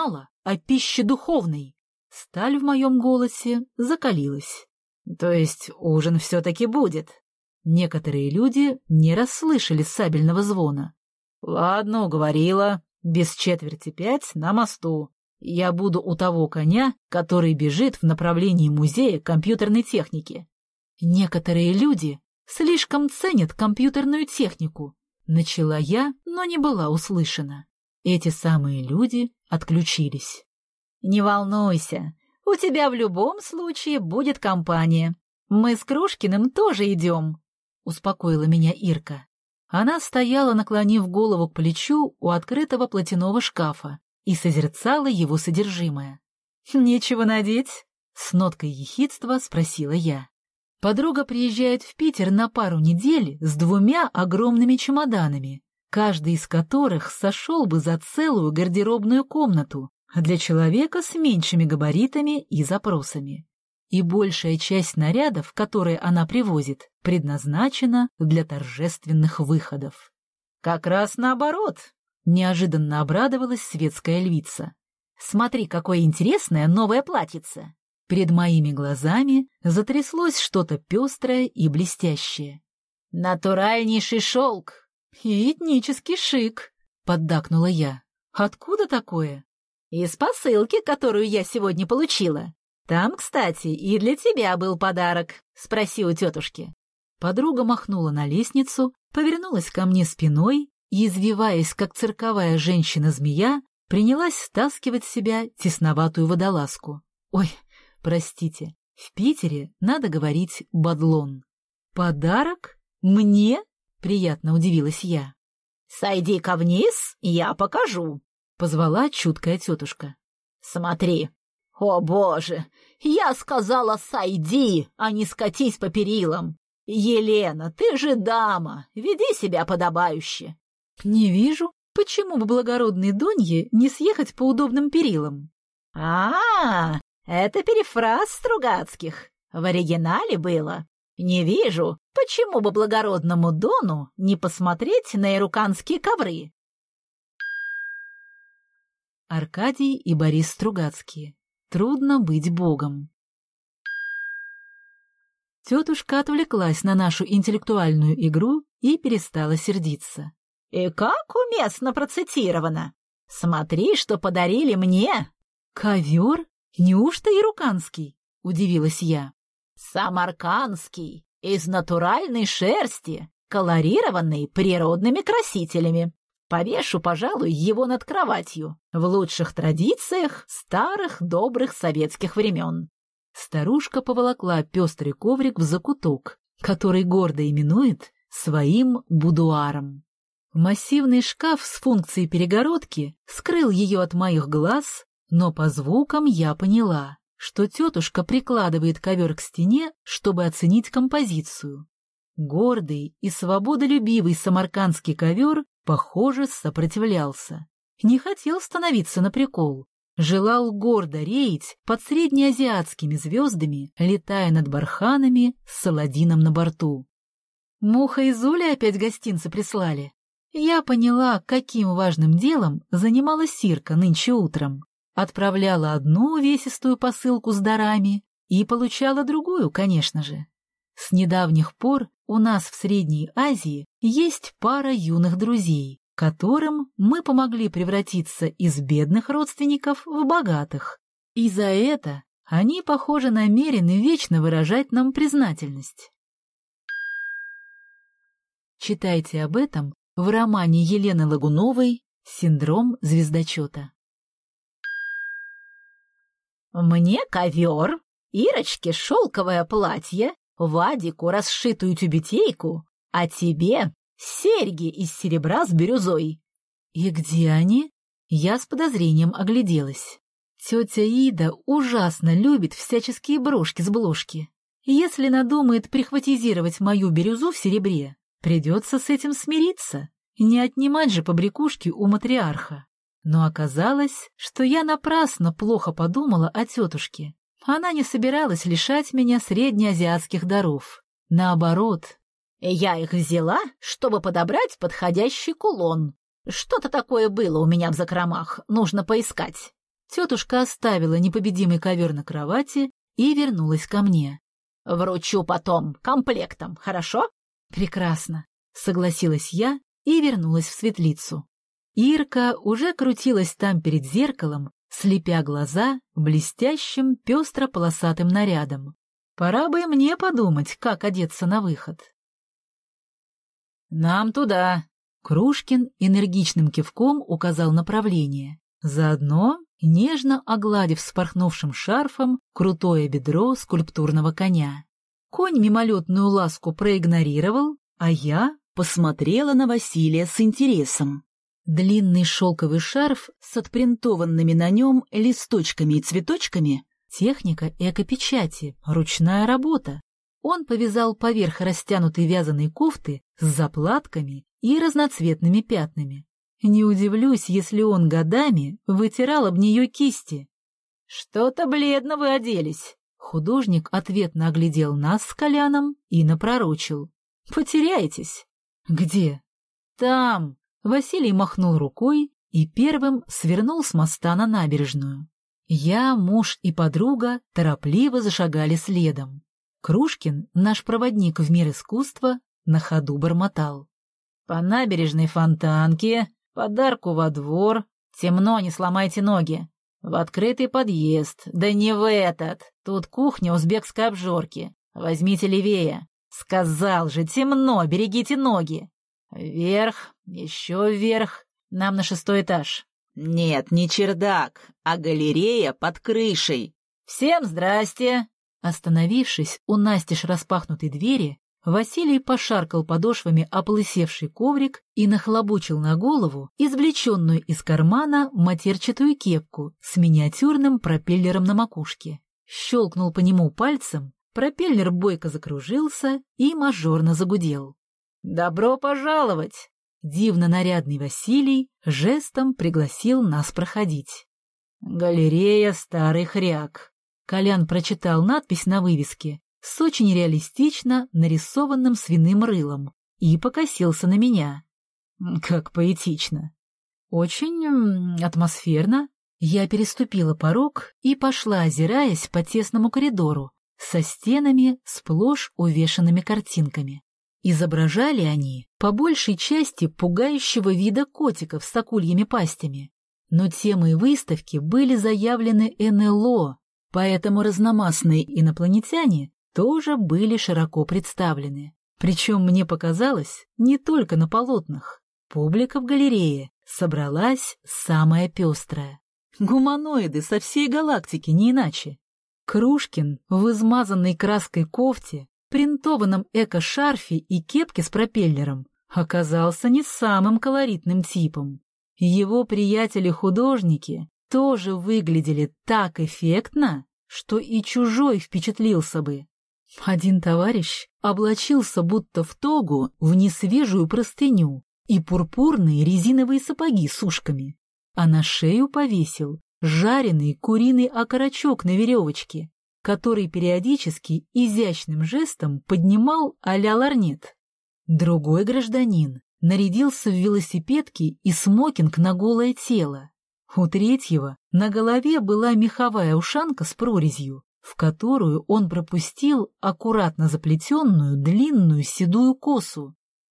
о пище духовной. Сталь в моем голосе закалилась. То есть ужин все-таки будет. Некоторые люди не расслышали сабельного звона. Ладно, уговорила. Без 4:45 на мосту. Я буду у того коня, который бежит в направлении музея компьютерной техники. Некоторые люди слишком ценят компьютерную технику. Начала я, но не была услышана. Эти самые люди отключились. «Не волнуйся, у тебя в любом случае будет компания. Мы с Крушкиным тоже идем», — успокоила меня Ирка. Она стояла, наклонив голову к плечу у открытого платяного шкафа и созерцала его содержимое. «Нечего надеть?» — с ноткой ехидства спросила я. Подруга приезжает в Питер на пару недель с 2 огромными чемоданами, каждый из которых сошел бы за целую гардеробную комнату для человека с меньшими габаритами и запросами. И большая часть нарядов, которые она привозит, предназначена для торжественных выходов. «Как раз наоборот», — неожиданно обрадовалась светская львица. «Смотри, какое интересное новое платьице!» Перед моими глазами затряслось что-то пестрое и блестящее. «Натуральнейший шелк и этнический шик», — поддакнула я. «Откуда такое?» «Из посылки, которую я сегодня получила. Там, кстати, и для тебя был подарок. Спроси у тетушки». Подруга махнула на лестницу, повернулась ко мне спиной и, извиваясь, как цирковая женщина-змея, принялась стаскивать с себя тесноватую водолазку. «Ой, простите, в Питере надо говорить «бадлон». «Подарок? Мне?» — приятно удивилась я. «Сойди-ка вниз, я покажу», — позвала чуткая тетушка. «Смотри. О, боже, я сказала сойди, а не скатись по перилам. Елена, ты же дама, веди себя подобающе». «Не вижу, почему бы благородной Донье не съехать по удобным перилам?» «А-а-а! Это перефраз Стругацких. В оригинале было. Не вижу, почему бы благородному Дону не посмотреть на ируканские ковры». Аркадий и Борис Стругацкие. Трудно быть богом. Тетушка отвлеклась на нашу интеллектуальную игру и перестала сердиться. «И как уместно процитировано! Смотри, что подарили мне!» «Ковер? Неужто ируканский?» — удивилась я. «Самаркандский, из натуральной шерсти, колорированный природными красителями. Повешу, пожалуй, его над кроватью, в лучших традициях старых добрых советских времен». Старушка поволокла пестрый коврик в закуток, который гордо именует своим будуаром. Массивный шкаф с функцией перегородки скрыл ее от моих глаз, но по звукам я поняла, что тетушка прикладывает ковер к стене, чтобы оценить композицию. Гордый и свободолюбивый самаркандский ковер, похоже, сопротивлялся. Не хотел становиться на прикол. Желал гордо реять под среднеазиатскими звездами, летая над барханами с Аладдином на борту. Муха и Зуля опять гостинцы прислали. Я поняла, каким важным делом занималась Сирка нынче утром. Отправляла одну увесистую посылку с дарами и получала другую, конечно же. С недавних пор у нас в Средней Азии есть пара юных друзей, которым мы помогли превратиться из бедных родственников в богатых. И за это они, похоже, намерены вечно выражать нам признательность. Читайте об этом в романе Елены Лагуновой «Синдром звездочета». «Мне ковер, Ирочке шелковое платье, Вадику расшитую тюбетейку, а тебе серьги из серебра с бирюзой». «И где они?» Я с подозрением огляделась. Тетя Ида ужасно любит всяческие брошки с бложки. Если надумает прихватизировать мою бирюзу в серебре, придется с этим смириться, не отнимать же побрякушки у матриарха. Но оказалось, что я напрасно плохо подумала о тетушке. Она не собиралась лишать меня среднеазиатских даров. Наоборот. «Я их взяла, чтобы подобрать подходящий кулон. Что-то такое было у меня в закромах, нужно поискать». Тетушка оставила непобедимый ковер на кровати и вернулась ко мне. «Вручу потом, комплектом, хорошо?» «Прекрасно», — согласилась я и вернулась в светлицу. Ирка уже крутилась там перед зеркалом, слепя глаза блестящим пестро-полосатым нарядом. Пора бы и мне подумать, как одеться на выход. «Нам туда!» — Крушкин энергичным кивком указал направление, заодно нежно огладив вспорхнувшим шарфом крутое бедро скульптурного коня. Конь мимолетную ласку проигнорировал, а я посмотрела на Василия с интересом. Длинный шелковый шарф с отпринтованными на нем листочками и цветочками — техника эко-печати, ручная работа. Он повязал поверх растянутой вязаной кофты с заплатками и разноцветными пятнами. Не удивлюсь, если он годами вытирал об нее кисти. «Что-то бледно вы оделись!» Художник ответно оглядел нас с Коляном и напророчил. «Потеряетесь!» «Где?» «Там!» Василий махнул рукой и первым свернул с моста на набережную. Я, муж и подруга торопливо зашагали следом. Крушкин, наш проводник в мир искусства, на ходу бормотал. «По набережной Фонтанке, подарку во двор, темно, не сломайте ноги. В открытый подъезд, да не в этот, тут кухня узбекской обжорки. Возьмите левее. Сказал же, темно, берегите ноги. Вверх, еще вверх, нам на 6-й этаж. Нет, не чердак, а галерея под крышей. Всем здрасте!» Остановившись у настежь распахнутой двери, Василий пошаркал подошвами ополысевший коврик и нахлобучил на голову извлеченную из кармана матерчатую кепку с миниатюрным пропеллером на макушке. Щелкнул по нему пальцем, пропеллер бойко закружился и мажорно загудел. «Добро пожаловать!» Дивно нарядный Василий жестом пригласил нас проходить. «Галерея Старый Хряк». Колян прочитал надпись на вывеске с очень реалистично нарисованным свиным рылом и покосился на меня. Как поэтично. Очень атмосферно. Я переступила порог и пошла, озираясь по тесному коридору со стенами, сплошь увешанными картинками. Изображали они по большей части пугающего вида котиков с акульями пастями, но темой выставки были заявлены НЛО, поэтому разномастные инопланетяне тоже были широко представлены. Причем, мне показалось, не только на полотнах. Публика в галерее собралась самая пестрая. Гуманоиды со всей галактики, не иначе. Крушкин в измазанной краской кофте, принтованном эко-шарфе и кепке с пропеллером оказался не самым колоритным типом. Его приятели-художники тоже выглядели так эффектно, что и чужой впечатлился бы. Один товарищ облачился будто в тогу в несвежую простыню и пурпурные резиновые сапоги с ушками, а на шею повесил жареный куриный окорочок на веревочке, который периодически изящным жестом поднимал а-ля ларнет. Другой гражданин нарядился в велосипедке и смокинг на голое тело. У третьего на голове была меховая ушанка с прорезью, в которую он пропустил аккуратно заплетенную длинную седую косу.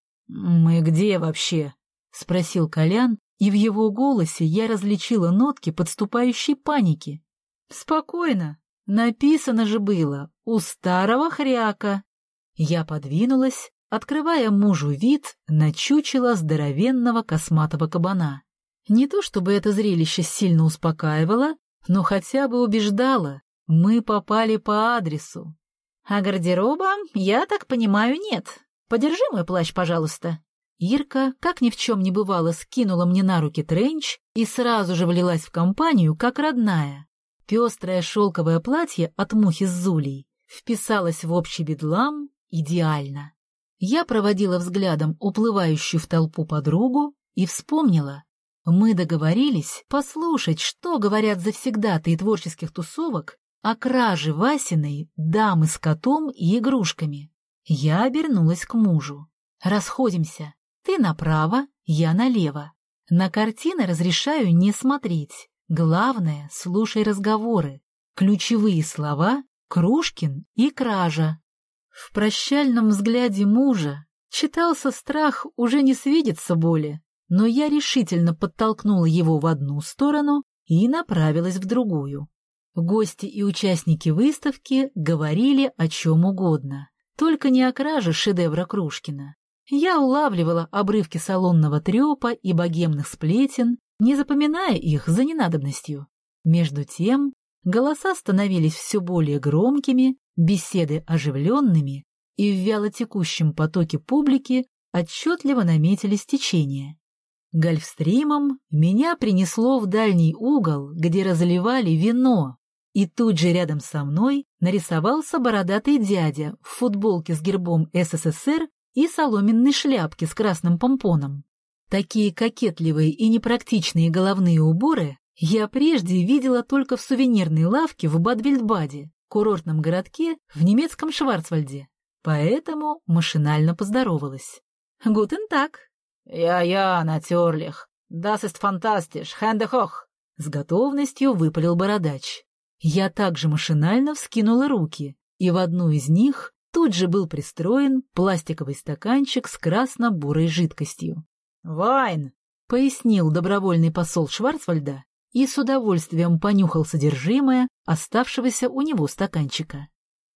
«Мы где вообще?» — спросил Колян, и в его голосе я различила нотки подступающей паники. «Спокойно. Написано же было «У старого хряка». Я подвинулась, открывая мужу вид на чучело здоровенного косматого кабана. Не то чтобы это зрелище сильно успокаивало, но хотя бы убеждало, мы попали по адресу. А гардероба, я так понимаю, нет. Подержи мой плащ, пожалуйста. Ирка, как ни в чем не бывало, скинула мне на руки тренч и сразу же влилась в компанию, как родная. Пестрое шелковое платье от мухи с Зулей вписалось в общий бедлам идеально. Я проводила взглядом уплывающую в толпу подругу и вспомнила. Мы договорились послушать, что говорят завсегдатаи творческих тусовок о краже Васиной дамы с котом и игрушками. Я обернулась к мужу. «Расходимся. Ты направо, я налево. На картины разрешаю не смотреть. Главное, слушай разговоры. Ключевые слова — Крушкин и кража. В прощальном взгляде мужа читался страх уже не свидеться боли, но я решительно подтолкнула его в одну сторону и направилась в другую. Гости и участники выставки говорили о чем угодно, только не о краже шедевра Крушкина. Я улавливала обрывки салонного трёпа и богемных сплетен, не запоминая их за ненадобностью. Между тем, голоса становились все более громкими, беседы оживленными, и в вялотекущем потоке публики отчетливо наметились течения. Гольфстримом меня принесло в дальний угол, где разливали вино, и тут же рядом со мной нарисовался бородатый дядя в футболке с гербом СССР и соломенной шляпке с красным помпоном. Такие кокетливые и непрактичные головные уборы я прежде видела только в сувенирной лавке в Бад-Вильдбаде, курортном городке в немецком Шварцвальде, поэтому машинально поздоровалась. «Гутен так». «Я, натерлих. Das ist fantastisch. Hände hoch!» С готовностью выпалил бородач. Я также машинально вскинула руки, и в одну из них тут же был пристроен пластиковый стаканчик с красно-бурой жидкостью. «Вайн!» — пояснил добровольный посол Шварцвальда и с удовольствием понюхал содержимое оставшегося у него стаканчика.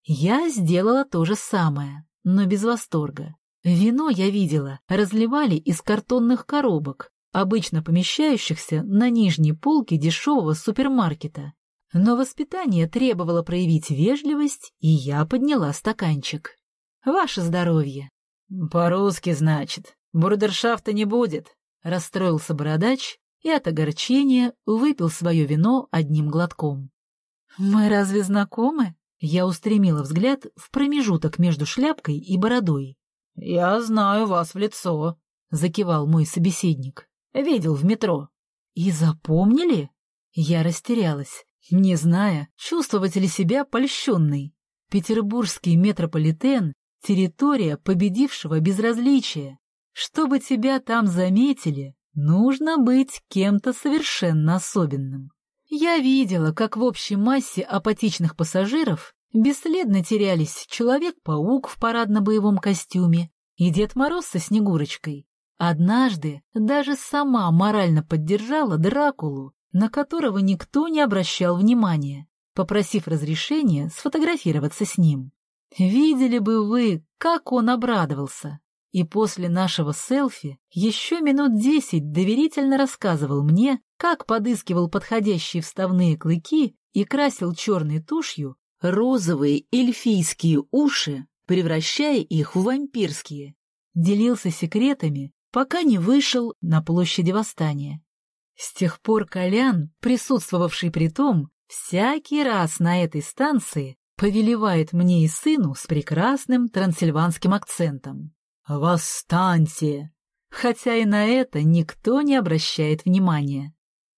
Я сделала то же самое, но без восторга. Вино, я видела, разливали из картонных коробок, обычно помещающихся на нижней полке дешевого супермаркета. Но воспитание требовало проявить вежливость, и я подняла стаканчик. «Ваше здоровье!» «По-русски, значит. Бурдершафта не будет», — расстроился бородач и от огорчения выпил свое вино одним глотком. «Мы разве знакомы?» Я устремила взгляд в промежуток между шляпкой и бородой. «Я знаю вас в лицо», — закивал мой собеседник. «Видел в метро». «И запомнили?» Я растерялась, не зная, чувствовать ли себя польщенной. Петербургский метрополитен — территория победившего безразличия. Чтобы тебя там заметили, нужно быть кем-то совершенно особенным. Я видела, как в общей массе апатичных пассажиров бесследно терялись Человек-паук в парадно-боевом костюме и Дед Мороз со Снегурочкой. Однажды даже сама морально поддержала Дракулу, на которого никто не обращал внимания, попросив разрешения сфотографироваться с ним. Видели бы вы, как он обрадовался. И после нашего селфи еще минут 10 доверительно рассказывал мне, как подыскивал подходящие вставные клыки и красил черной тушью розовые эльфийские уши, превращая их в вампирские. Делился секретами, пока не вышел на площади Восстания. С тех пор Колян, присутствовавший при том, всякий раз на этой станции повелевает мне и сыну с прекрасным трансильванским акцентом. «Восстаньте!» Хотя и на это никто не обращает внимания.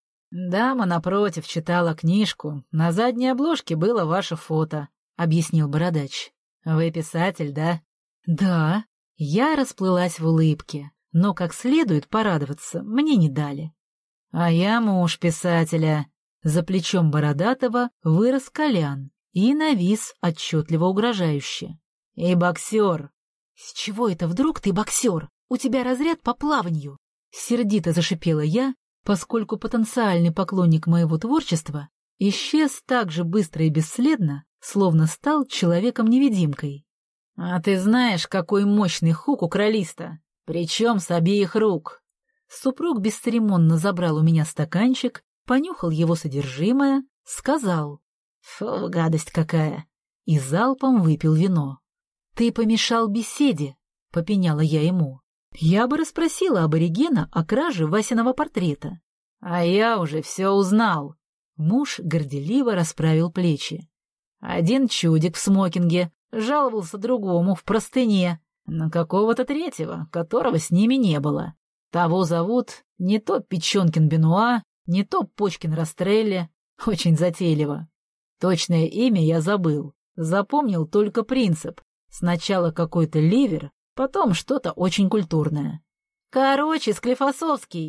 «Дама напротив читала книжку, на задней обложке было ваше фото», — объяснил бородач. «Вы писатель, да?» «Да». Я расплылась в улыбке, но как следует порадоваться мне не дали. «А я муж писателя». За плечом бородатого вырос Колян и навис отчетливо угрожающе. «И боксер». «С чего это вдруг ты боксер? У тебя разряд по плаванию!» Сердито зашипела я, поскольку потенциальный поклонник моего творчества исчез так же быстро и бесследно, словно стал человеком-невидимкой. «А ты знаешь, какой мощный хук у кролиста? Причем с обеих рук». Супруг бесцеремонно забрал у меня стаканчик, понюхал его содержимое, сказал: «Фу, гадость какая!» и залпом выпил вино. «Ты помешал беседе», — попеняла я ему. «Я бы расспросила аборигена о краже Васиного портрета». «А я уже все узнал». Муж горделиво расправил плечи. Один чудик в смокинге жаловался другому в простыне на какого-то третьего, которого с ними не было. Того зовут не то Печенкин-Бенуа, не то Почкин-Растрелли. Очень затейливо. Точное имя я забыл. Запомнил только принцип. Сначала какой-то ливер, потом что-то очень культурное. «Короче, Склифосовский!»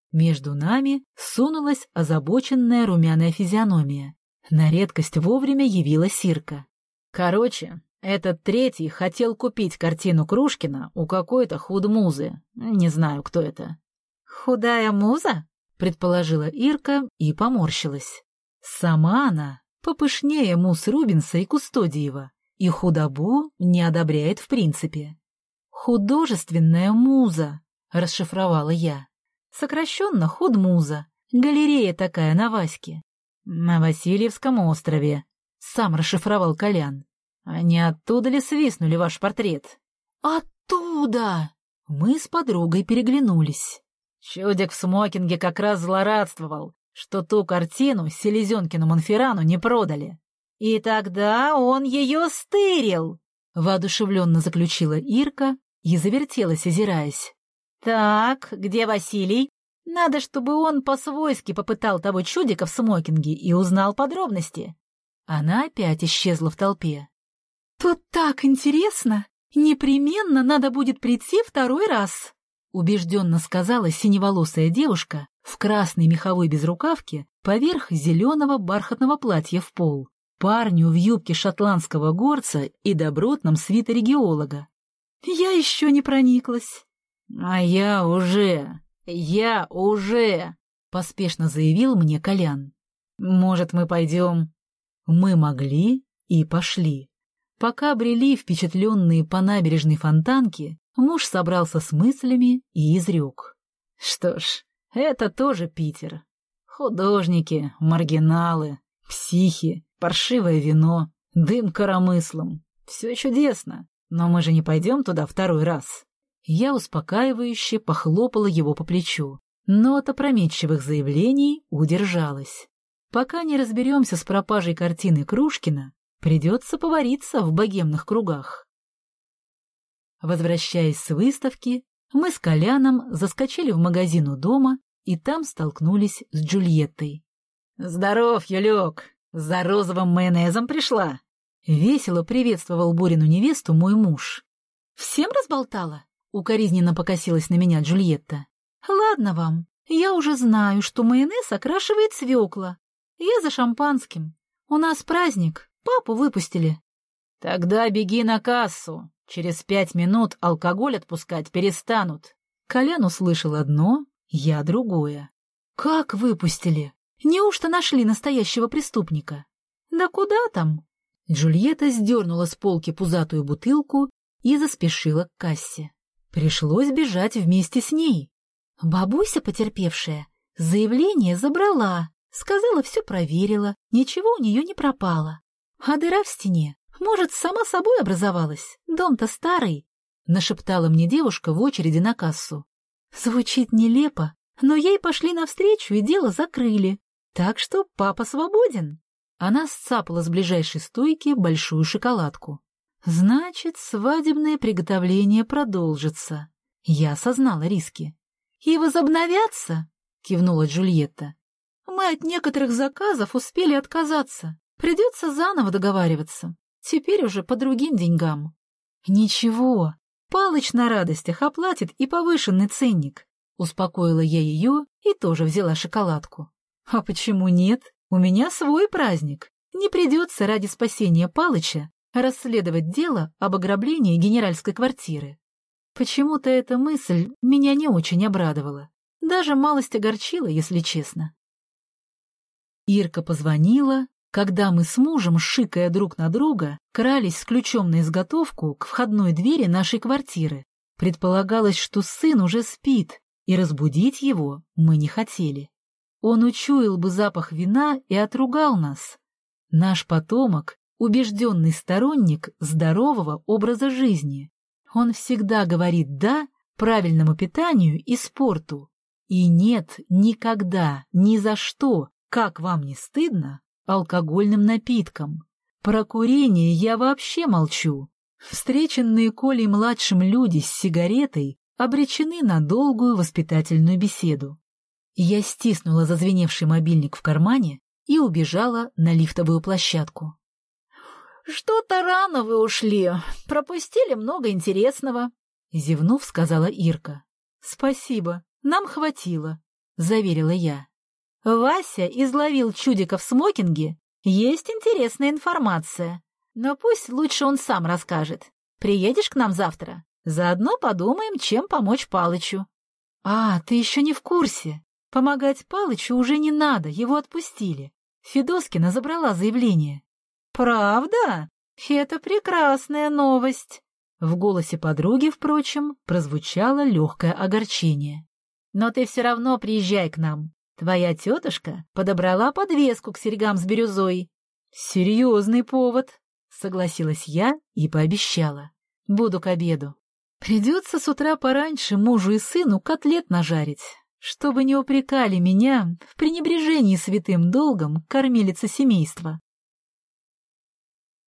Между нами сунулась озабоченная румяная физиономия. На редкость вовремя явилась Ирка. Короче, этот третий хотел купить картину Крушкина у какой-то худмузы. Не знаю, кто это. «Худая муза?» — предположила Ирка и поморщилась. Сама она попышнее муз Рубенса и Кустодиева, и худобу не одобряет в принципе. «Художественная муза», — расшифровала я. Сокращенно худмуза, галерея такая на Ваське. На Васильевском острове, сам расшифровал Колян. А не оттуда ли свистнули ваш портрет? Оттуда! Мы с подругой переглянулись. Чудик в смокинге как раз злорадствовал, что ту картину Селезенкину Монферрану не продали. И тогда он ее стырил, воодушевленно заключила Ирка и завертелась, озираясь. «Так, где Василий? Надо, чтобы он по-свойски попытал того чудика в смокинге и узнал подробности». Она опять исчезла в толпе. «Тут так интересно! Непременно надо будет прийти второй раз!» Убежденно сказала синеволосая девушка в красной меховой безрукавке поверх зеленого бархатного платья в пол, парню в юбке шотландского горца и добротном свитере геолога. «Я еще не прониклась». «А я уже, поспешно заявил мне Колян. «Может, мы пойдем?» Мы могли и пошли. Пока брели впечатленные по набережной Фонтанки, муж собрался с мыслями и изрек. Что ж, это тоже Питер. Художники, маргиналы, психи, паршивое вино, дым коромыслом. Все чудесно, но мы же не пойдем туда второй раз. Я успокаивающе похлопала его по плечу, но от опрометчивых заявлений удержалась. Пока не разберемся с пропажей картины Крушкина, придется повариться в богемных кругах. Возвращаясь с выставки, мы с Коляном заскочили в магазин у дома и там столкнулись с Джульеттой. «Здоров, Юлек! За розовым майонезом пришла!» Весело приветствовал Борину невесту мой муж. «Всем разболтала?» — укоризненно покосилась на меня Джульетта. «Ладно вам, я уже знаю, что майонез окрашивает свекла. Я за шампанским. У нас праздник, папу выпустили». «Тогда беги на кассу. Через 5 минут алкоголь отпускать перестанут». Колян услышал одно, я другое. «Как выпустили? Неужто нашли настоящего преступника?» «Да куда там?» Джульетта сдернула с полки пузатую бутылку и заспешила к кассе. Пришлось бежать вместе с ней. Бабуся потерпевшая заявление забрала, сказала, все проверила, ничего у нее не пропало. А дыра в стене, может, сама собой образовалась, дом-то старый, — нашептала мне девушка в очереди на кассу. Звучит нелепо, но ей пошли навстречу и дело закрыли, так что папа свободен. Она сцапала с ближайшей стойки большую шоколадку. Значит, свадебное приготовление продолжится. Я осознала риски. «И возобновятся?» — кивнула Джульетта. «Мы от некоторых заказов успели отказаться. Придется заново договариваться. Теперь уже по другим деньгам». «Ничего, Палыч на радостях оплатит и повышенный ценник», — успокоила я ее и тоже взяла шоколадку. «А почему нет? У меня свой праздник. Не придется ради спасения Палыча расследовать дело об ограблении генеральской квартиры». Почему-то эта мысль меня не очень обрадовала. Даже малость огорчила, если честно. Ирка позвонила, когда мы с мужем, шикая друг на друга, крались с ключом на изготовку к входной двери нашей квартиры. Предполагалось, что сын уже спит, и разбудить его мы не хотели. Он учуял бы запах вина и отругал нас. Наш потомок — убежденный сторонник здорового образа жизни. Он всегда говорит «да» правильному питанию и спорту. И нет никогда, ни за что, как вам не стыдно, алкогольным напиткам. Про курение я вообще молчу. Встреченные Колей-младшим люди с сигаретой обречены на долгую воспитательную беседу. Я стиснула зазвеневший мобильник в кармане и убежала на лифтовую площадку. «Что-то рано вы ушли. Пропустили много интересного», — зевнув, сказала Ирка. «Спасибо, нам хватило», — заверила я. Вася изловил чудика в смокинге. Есть интересная информация. Но пусть лучше он сам расскажет. Приедешь к нам завтра? Заодно подумаем, чем помочь Палычу. А, ты еще не в курсе. Помогать Палычу уже не надо, его отпустили. Федоскина забрала заявление. Правда? Это прекрасная новость. В голосе подруги, впрочем, прозвучало легкое огорчение. Но ты все равно приезжай к нам. Твоя тетушка подобрала подвеску к серьгам с бирюзой. Серьезный повод, согласилась я и пообещала. Буду к обеду. Придется с утра пораньше мужу и сыну котлет нажарить, чтобы не упрекали меня в пренебрежении святым долгом кормилицы семейства.